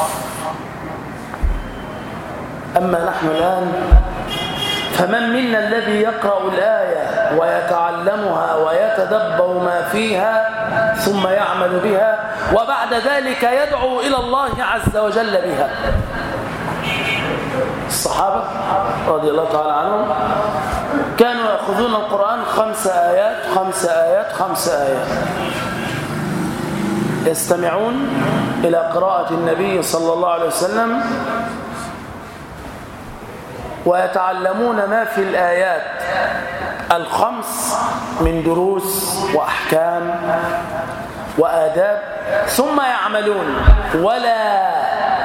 أما نحن الآن فمن منا الذي يقرأ الآية ويتعلمها ويتدبر ما فيها ثم يعمل بها وبعد ذلك يدعو إلى الله عز وجل بها؟ الصحابة رضي الله تعالى عنهم كانوا يأخذون القرآن 5 آيات 5 آيات 5 آيات، يستمعون إلى قراءة النبي صلى الله عليه وسلم ويتعلمون ما في الآيات 5 من دروس وأحكام وآداب، ثم يعملون ولا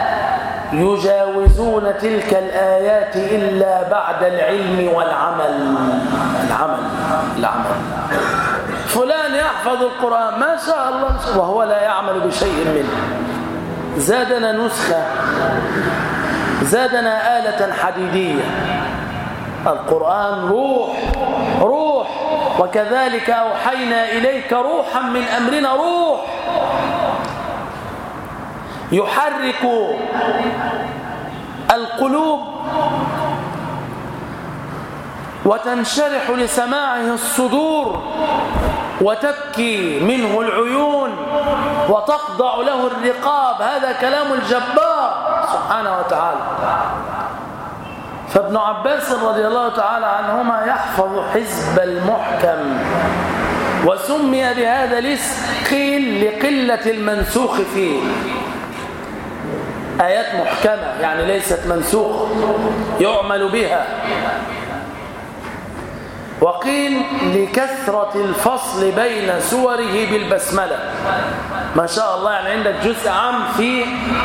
يجاوزون تلك الآيات إلا بعد العلم والعمل. العمل. فلان يحفظ القرآن ما شاء الله وهو لا يعمل بشيء منه. زادنا نسخة، زادنا آلة حديدية. القرآن روح، وكذلك أوحينا إليك روحا من أمرنا، روح يحرك القلوب وتنشرح لسماعه الصدور وتبكي منه العيون وتخضع له الرقاب. هذا كلام الجبار سبحانه وتعالى. فابن عباس رضي الله تعالى عنهما يحفظ حزب المحكم، وسمي بهذا الاسم قيل لقلة المنسوخ فيه. آيات محكمة يعني ليست منسوخة يعمل بها، وقيل لكثرة الفصل بين سوره بالبسملة. ما شاء الله، يعني عندك جزء عام فيه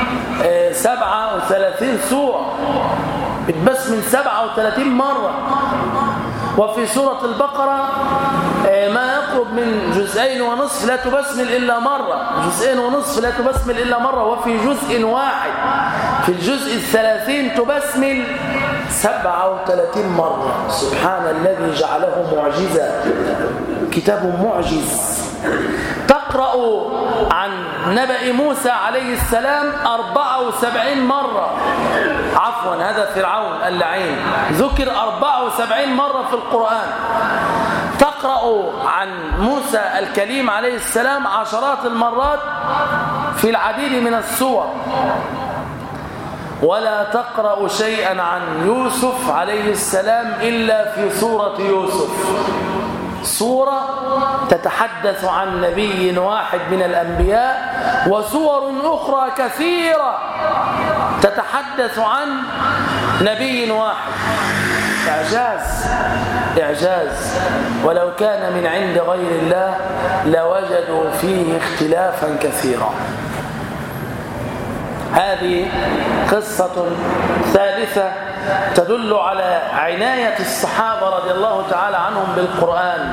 37 سورة بتبسمل 37 مرة، وفي سورة البقرة ما يقرب من 2.5 لا تبسمل إلا مرة، 2.5 لا تبسمل إلا مرة، وفي جزء واحد في الجزء 30 تبسمل 37 مرة. سبحان الذي جعله معجزة، كتاب معجز. تقرأ عن نبأ موسى عليه السلام 74 مرة، عفوا هذا فرعون اللعين ذكر 74 مرة في القرآن. تقرأ عن موسى الكليم عليه السلام عشرات المرات في العديد من السور. ولا تقرأ شيئا عن يوسف عليه السلام إلا في سورة يوسف. سورة تتحدث عن نبي واحد من الأنبياء، وسور أخرى كثيرة تتحدث عن نبي واحد. إعجاز. ولو كان من عند غير الله لوجدوا فيه اختلافا كثيرا. هذه قصة ثالثة تدل على عناية الصحابة رضي الله تعالى عنهم بالقرآن،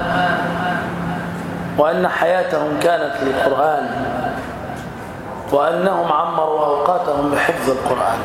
وأن حياتهم كانت للقرآن، وأنهم عمروا أوقاتهم بحفظ القرآن.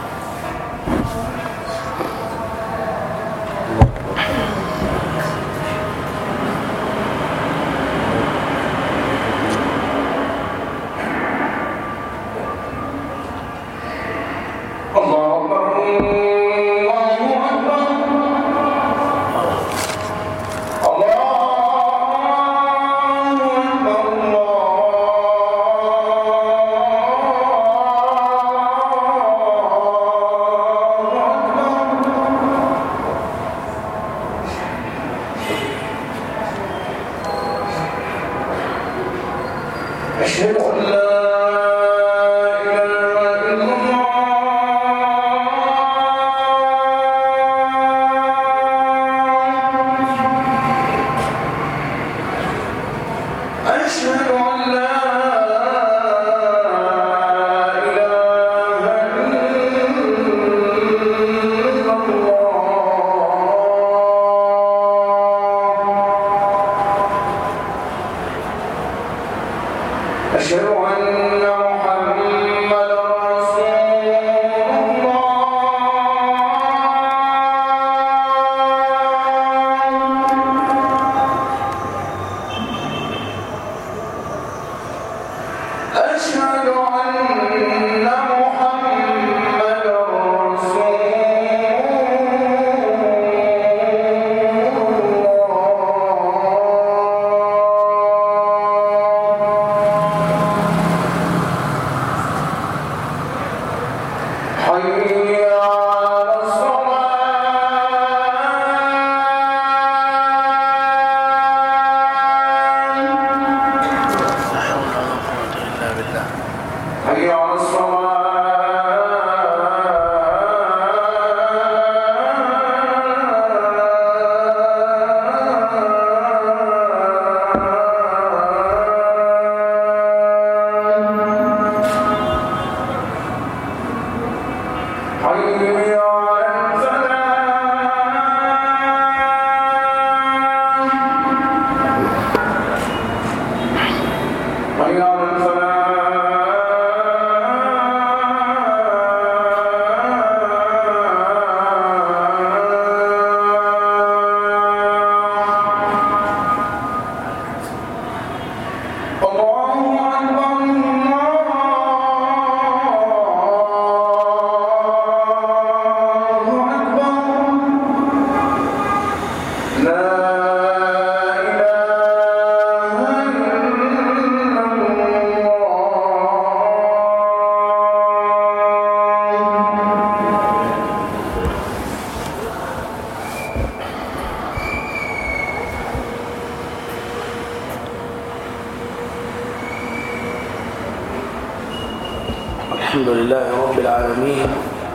الحمد لله رب العالمين،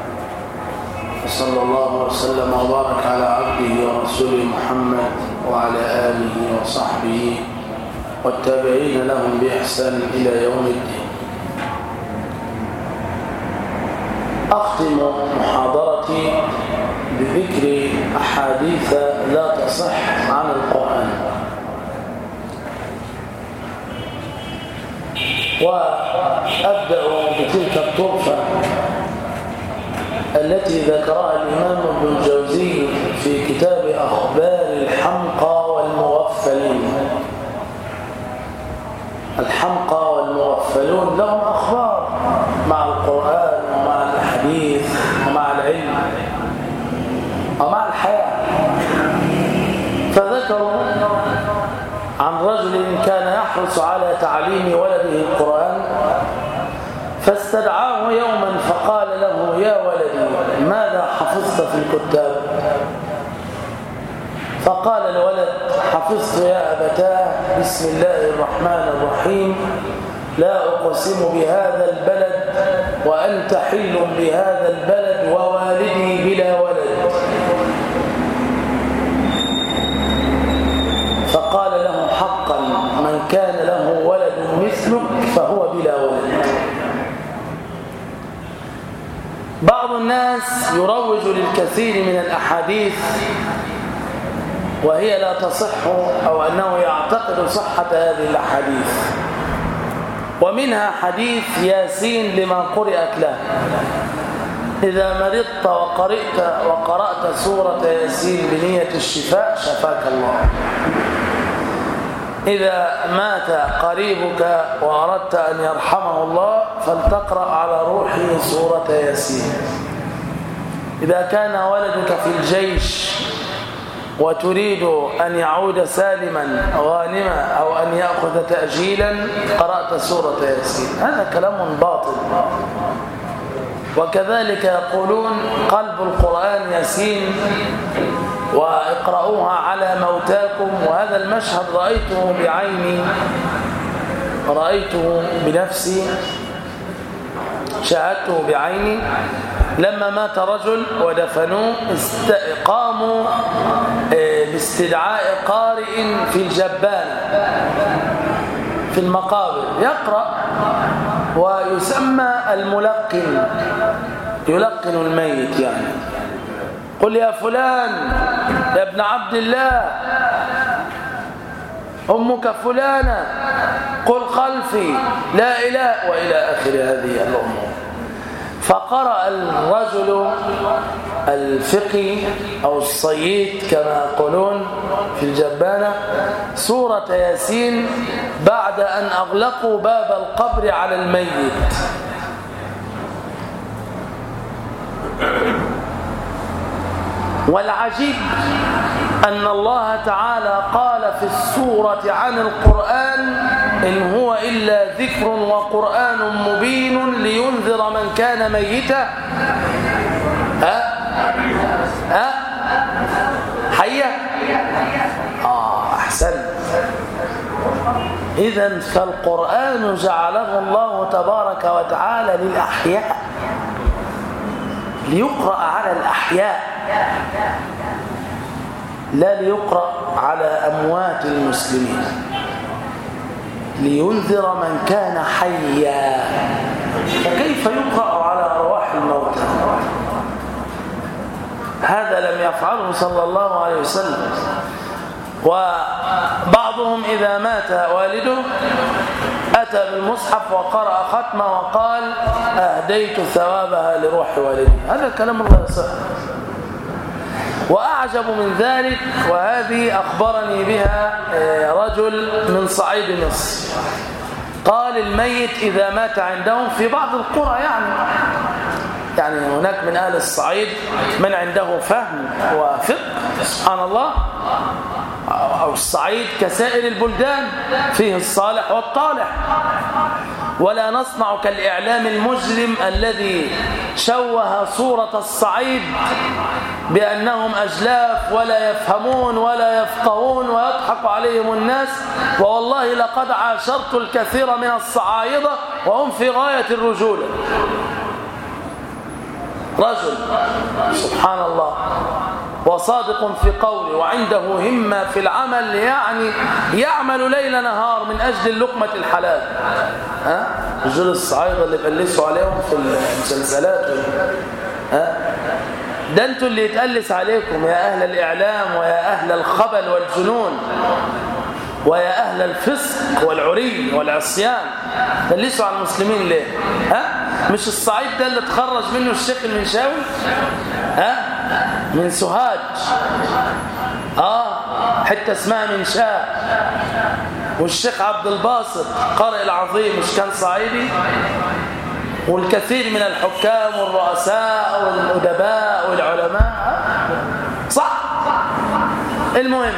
وصلى الله وسلم وبارك على عبده ورسوله محمد وعلى آله وصحبه والتابعين لهم بإحسان إلى يوم الدين. أختم محاضرتي بذكر أحاديث لا تصح عن القرآن، وأبدأ بتلك الطرفة التي ذكرها الإمام ابن الجوزي في كتاب أخبار الحمقى والمغفلين. الحمقى والمغفلون لهم أخبار مع القرآن ومع الحديث ومع العلم ومع الحياة، فذكروا عن رجل كان يحرص على تعليم ولده القرآن، فاستدعاه يوما فقال له: يا ولدي، ماذا حفظت في الكتاب؟ فقال الولد: حفظت يا أبتاه بسم الله الرحمن الرحيم، لا أقسم بهذا البلد وأنت حل بهذا البلد ووالدي بلا ولد. فقال له: حقا من كان له ولد مثلك فهو بلا ولد. بعض الناس يروج للكثير من الأحاديث وهي لا تصح، أو أنه يعتقد صحة هذه الأحاديث، ومنها حديث ياسين لمن قرأت له: إذا مرضت وقرأت سورة ياسين بنية الشفاء شفاك الله. إذا مات قريبك وأردت أن يرحمه الله فلتقرأ على روحه سورة ياسين. إذا كان ولدك في الجيش وتريد أن يعود سالما غانما أو أن يأخذ تأجيلا قرأت سورة ياسين. هذا كلام باطل. وكذلك يقولون قلب القرآن ياسين واقرأوها على موتاكم، وهذا المشهد رأيته بعيني، رأيته بنفسي، شاهدته بعيني. لما مات رجل ودفنوه قاموا باستدعاء قارئ في الجبانة في المقابر يقرأ، ويسمى الملقن، يلقن الميت يعني: قل يا فلان يا ابن عبد الله أمك فلانة قل خلفي لا إله، وإلى آخر هذه الأمور. فقرأ الرجل الفقي أو الصييت كما يقولون في الجبانة سورة ياسين بعد أن أغلقوا باب القبر على الميت. والعجيب أن الله تعالى قال في السورة عن القرآن: إن هو إلا ذكر وقرآن مبين لينذر من كان ميتا. حية؟ أحسن. إذن فالقرآن جعله الله تبارك وتعالى للأحياء، ليقرأ على الأحياء، لا ليقرأ على أموات المسلمين، لينذر من كان حيا. فكيف يقرأ على أرواح الموتى؟ هذا لم يفعله صلى الله عليه وسلم. وبعضهم إذا مات والده أتى بالمصحف وقرأ ختمة وقال: أهديت ثوابها لروح والدي. هذا كلام الله يصح. وأعجب من ذلك، وهذه أخبرني بها رجل من صعيد مصر، قال: الميت إذا مات عندهم في بعض القرى، يعني هناك من أهل الصعيد من عنده فهم وفقه سبحان الله، أو الصعيد كسائر البلدان فيه الصالح والطالح، ولا نصنع كالإعلام المجرم الذي شوه صورة الصعيد بأنهم أجلاف ولا يفهمون ولا يفقهون ويضحك عليهم الناس. والله لقد عاشرت الكثير من الصعايدة وهم في غاية الرجولة. رجل سبحان الله وصادق في قوله وعنده همة في العمل، يعني يعمل ليل نهار من أجل اللقمة الحلال. رجل الصعايدة اللي بلسوا عليهم في المسلسلات، ده انتوا اللي يتقلس عليكم يا أهل الإعلام ويا أهل الخبل والجنون ويا أهل الفسق والعري والعصيان. تقلسوا على المسلمين ليه؟ مش الصعيد ده اللي تخرج منه الشيخ المنشاوي من سوهاج، حتة اسمها منشاء، والشيخ عبد الباسط قارئ العظيم مش كان صعيدي، والكثير من الحكام والرؤساء والأدباء والعلماء، صح. المهم،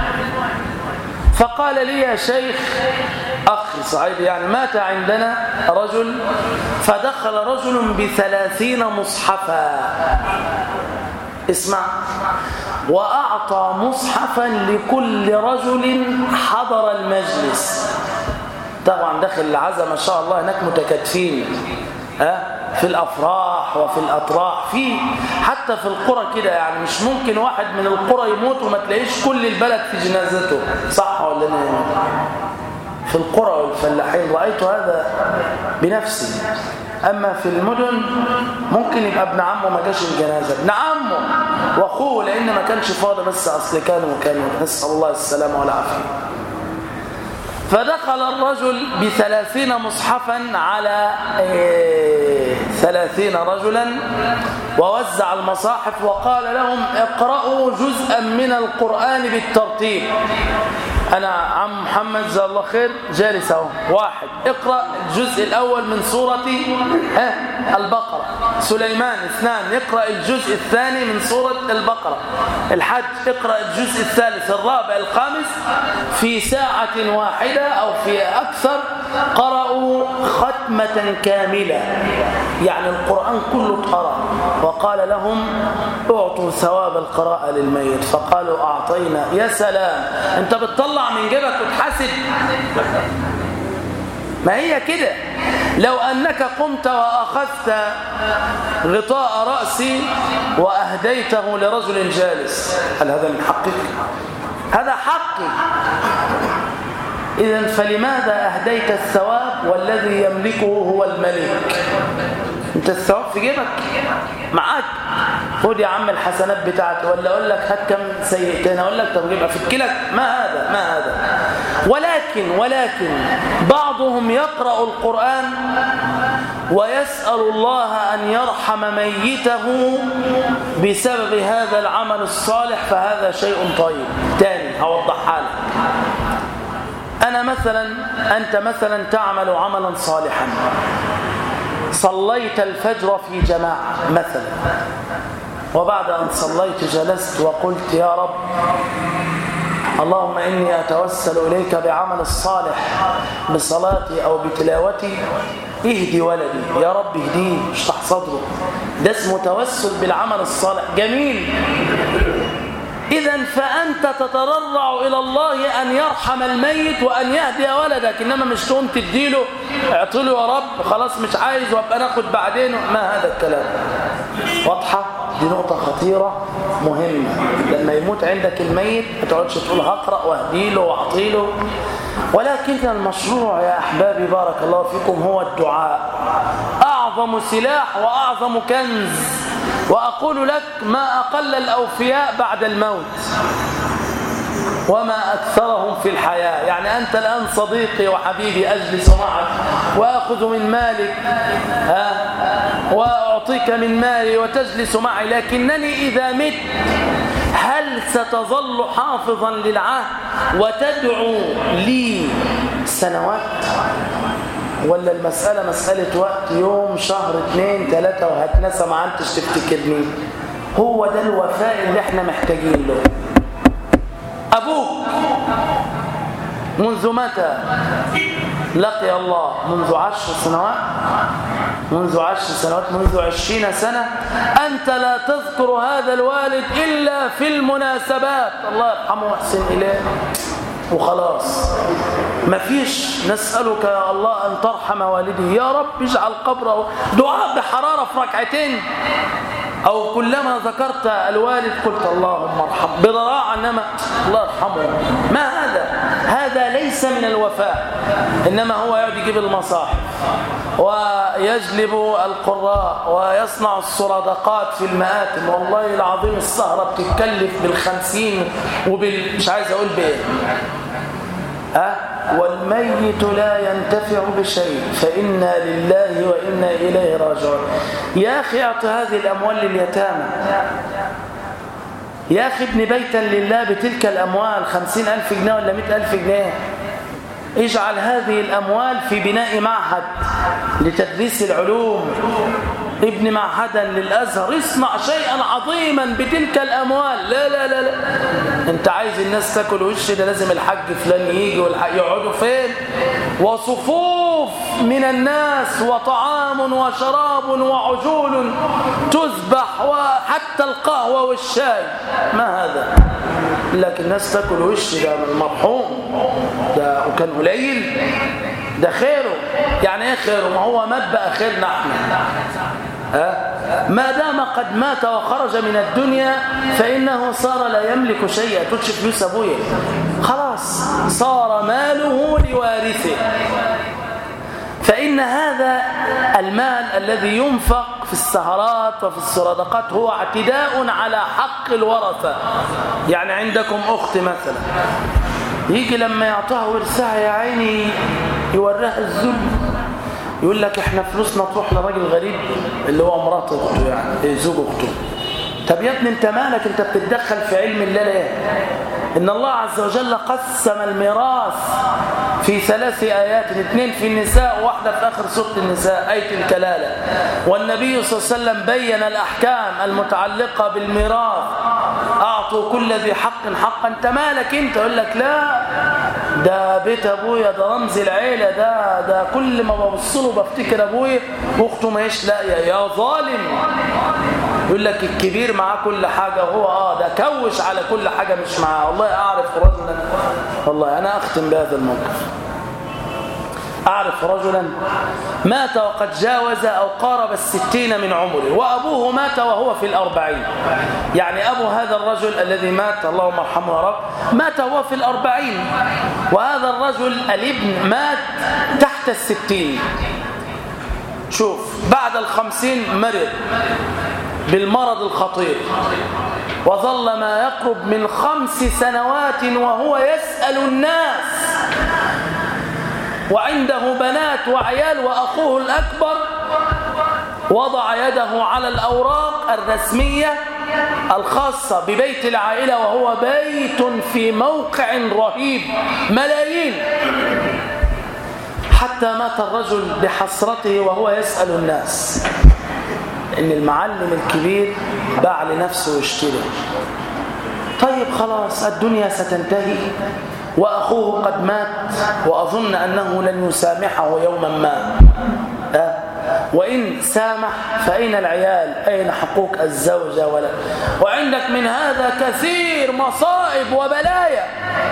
فقال لي يا شيخ أخي صعيدي يعني مات عندنا رجل، فدخل رجل ب30 مصحفا اسمع. وأعطى مصحفا لكل رجل حضر المجلس. طبعا داخل العزاء ما شاء الله هناك متكاتفين في الأفراح وفي الأطراح، في حتى في القرى كده، يعني مش ممكن واحد من القرى يموت وما تلاقيش كل البلد في جنازته، صح ولا لا؟ في القرى والفلاحين رأيت هذا بنفسي. أما في المدن ممكن يبقى ابن عمه ما جاش الجنازة، ابن عمه واخوه، لأن ما كانش فاضي، بس أصل كانوا نسأل الله السلامة والعافية. فدخل الرجل ب30 مصحفا على 30 رجلا، ووزع المصاحف وقال لهم اقرأوا جزءا من القرآن بالترتيب. أنا عم محمد جزاه الله خير جالس اهو، واحد اقرأ الجزء الأول من سورة البقرة. سليمان 2 يقرأ الجزء الثاني من سورة البقرة. الحج اقرأ الجزء الثالث الرابع الخامس. في ساعة واحدة أو في أكثر قرأوا ختمة كاملة، يعني القرآن كله اتقرأ. وقال لهم اعطوا ثواب القراءة للميت، فقالوا أعطينا. يا سلام، أنت بتطلع من جيبك وتحاسب؟ ما هي كده. لو أنك قمت وأخذت غطاء رأسي وأهديته لرجل جالس، هل هذا من حقك؟ هذا حقي. إذن فلماذا أهديت الثواب والذي يملكه هو الملك؟ أنت الثواب في جيبك معاك، خد يا عم الحسنات بتاعتي، ولا أقول لك هات كم سيئتين، أقول لك طب جيبها في لك. ما هذا. ولكن بعضهم يقرأ القرآن ويسأل الله أن يرحم ميته بسبب هذا العمل الصالح، فهذا شيء طيب. تاني هوضحها لك. أنت مثلا تعمل عملا صالحا، صليت الفجر في جماعة مثلا، وبعد أن صليت جلست وقلت يا رب اللهم إني أتوسل إليك بعمل الصالح بصلاتي أو بتلاوتي، اهدي ولدي يا رب، اهديه، اشرح صدره. ده اسمه توسل بالعمل الصالح. جميل. إذن فأنت تتضرع إلى الله أن يرحم الميت وأن يهدي ولدك، إنما مش تقوم تديله اعطيله يا رب خلاص مش عايز وابقى ناخد بعدين. ما هذا الكلام. واضحة؟ دي نقطة خطيرة مهمة. لما يموت عندك الميت ما تقعدش تقول هقرأ واهديله واعطيله. ولكن المشروع يا أحبابي بارك الله فيكم هو الدعاء. أعظم سلاح وأعظم كنز. وأقول لك ما أقل الأوفياء بعد الموت وما أكثرهم في الحياة. يعني أنت الآن صديقي وحبيبي أجلس معك وأخذ من مالك وأعطيك من مالي وتجلس معي، لكنني إذا مت هل ستظل حافظا للعهد وتدعو لي سنوات؟ ولا المسألة مسألة وقت، يوم شهر 2 3 وهتنسى ما عندش تفتكرني؟ هو ده الوفاء اللي احنا محتاجين له. أبوك منذ متى لقي الله؟ منذ 10 سنوات، منذ 10 سنوات، منذ 20 سنة. أنت لا تذكر هذا الوالد إلا في المناسبات، الله يرحمه ويحسن إليه وخلاص. ما فيش نسألك يا الله أن ترحم والدي، يا رب اجعل قبره. دعاء بحرارة في ركعتين، أو كلما ذكرت الوالد قلت اللهم ارحم بضراعة، إنما الله يرحمه. ما هذا ليس من الوفاء، إنما هو يقعد يجيب المصاحف ويجلب القراء ويصنع السرادقات في المآتم. والله العظيم السهرة بتتكلف بال50 مش عايز أقول بإيه. والميت لا ينتفع بشيء، فإنا لله وإنا إليه راجعون. يا أخي اعط هذه الأموال لليتامى، يا أخي ابن بيتا لله بتلك الأموال، 50,000 جنيه ولا 100,000 جنيه. اجعل هذه الأموال في بناء معهد لتدريس العلوم، ابن معهدا للأزهر، اصنع شيئا عظيما بتلك الأموال. لا لا لا لا، انت عايز الناس تاكل وش ده لازم الحاج فلان يجي والحاج يقعدوا فين؟ وصفوف من الناس وطعام وشراب وعجول تذبح وحتى القهوة والشاي. ما هذا؟ لكن الناس تأكل وش ده من المرحوم ده، وكان قليل ده خيره. يعني ايه خيره؟ ما هو مات بقى خيرنا احنا. ما دام قد مات وخرج من الدنيا فإنه صار لا يملك شيئا. تقولش فلوس أبويا، خلاص صار ماله لوارثه. فإن هذا المال الذي ينفق في السهرات وفي الصدقات هو اعتداء على حق الورثة. يعني عندكم أخت مثلا، يجي لما يعطيها ورثها يا عيني يوريها الذل، يقول لك احنا فلوسنا تروح لراجل غريب اللي هو مرات اخته، يعني زوج اخته. طب يا ابني انت مالك؟ انت بتتدخل في علم الله ليه؟ ان الله عز وجل قسم الميراث في 3 آيات، 2 في النساء وواحدة في آخر سورة النساء، آية الكلالة. والنبي صلى الله عليه وسلم بين الأحكام المتعلقة بالميراث، أعطوا كل ذي حق حقا. انت مالك انت؟ يقول لك لا ده بيت ابويا، ده رمز العيلة، ده كل ما ببصله بفتكر ابويا واخته ما يش لاقيه. يا ظالم، يقول لك الكبير معاه كل حاجة وهو ده كوش على كل حاجة مش معاه. والله أعرف رجلا، والله أنا أختم بهذا الموقف، أعرف رجلا مات وقد جاوز أو قارب 60 من عمره، وأبوه مات وهو في 40. يعني أبو هذا الرجل الذي مات اللهم ارحمه يا رب مات وهو في 40، وهذا الرجل الابن مات تحت 60. شوف بعد 50 مرض بالمرض الخطير، وظل ما يقرب من 5 سنوات وهو يسأل الناس، وعنده بنات وعيال، وأخوه الأكبر وضع يده على الأوراق الرسمية الخاصة ببيت العائلة، وهو بيت في موقع رهيب ملايين. حتى مات الرجل بحسرته وهو يسأل الناس إن المعلم الكبير باع لنفسه واشترى. طيب خلاص الدنيا ستنتهي وأخوه قد مات، وأظن أنه لن يسامحه يوما ما. وإن سامح فأين العيال؟ أين حقوق الزوجة؟ وعندك من هذا كثير مصائب وبلايا.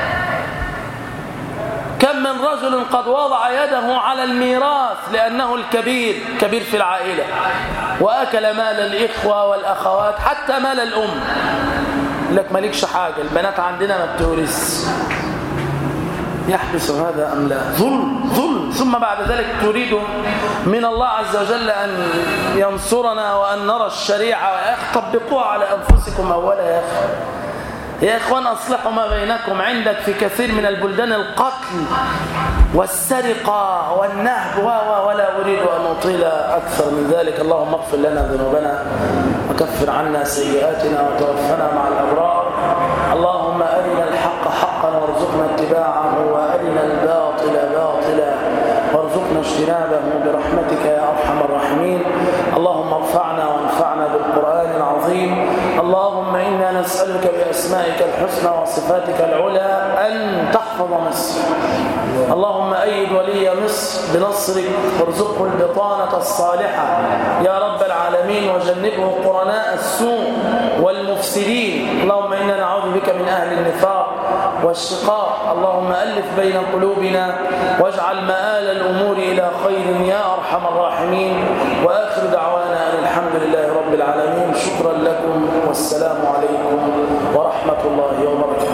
كم من رجل قد وضع يده على الميراث لأنه الكبير كبير في العائلة، وأكل مال الإخوة والأخوات حتى مال الأم. لك مالكش حاجة، البنات عندنا ما بتورث. يحدث هذا أم لا؟ ظلم. ثم بعد ذلك تريد من الله عز وجل أن ينصرنا وأن نرى الشريعة. يا أخي طبقوها على أنفسكم أولا. يا إخوان أصلحوا ما بينكم. عندك في كثير من البلدان القتل والسرقة والنهب ولا أريد أن أطيل أكثر من ذلك. اللهم اغفر لنا ذنوبنا وكفر عنا سيئاتنا وتوفنا مع الأبرار. اللهم أرنا الحق حقا وارزقنا اتباعه، وأرنا الباطل باطلا وارزقنا اجتنابه برحمتك يا أرحم الراحمين. اللهم ارفعنا وانفعنا بالقرآن العظيم. اللهم إنا نسألك بأسمائك الحسنى وصفاتك العلى أن تحفظ مصر. اللهم أيد ولي مصر بنصرك وارزقه البطانة الصالحة يا رب العالمين، وجنبه قرناء السوء والمفسدين. اللهم إنا نعوذ بك من أهل النفاق والشقاق. اللهم ألف بين قلوبنا واجعل مآل الأمور إلى خير يا أرحم الراحمين. وآخر دعوانا أن الحمد لله رب العالمين. شكرا لكم والسلام عليكم ورحمة الله وبركاته.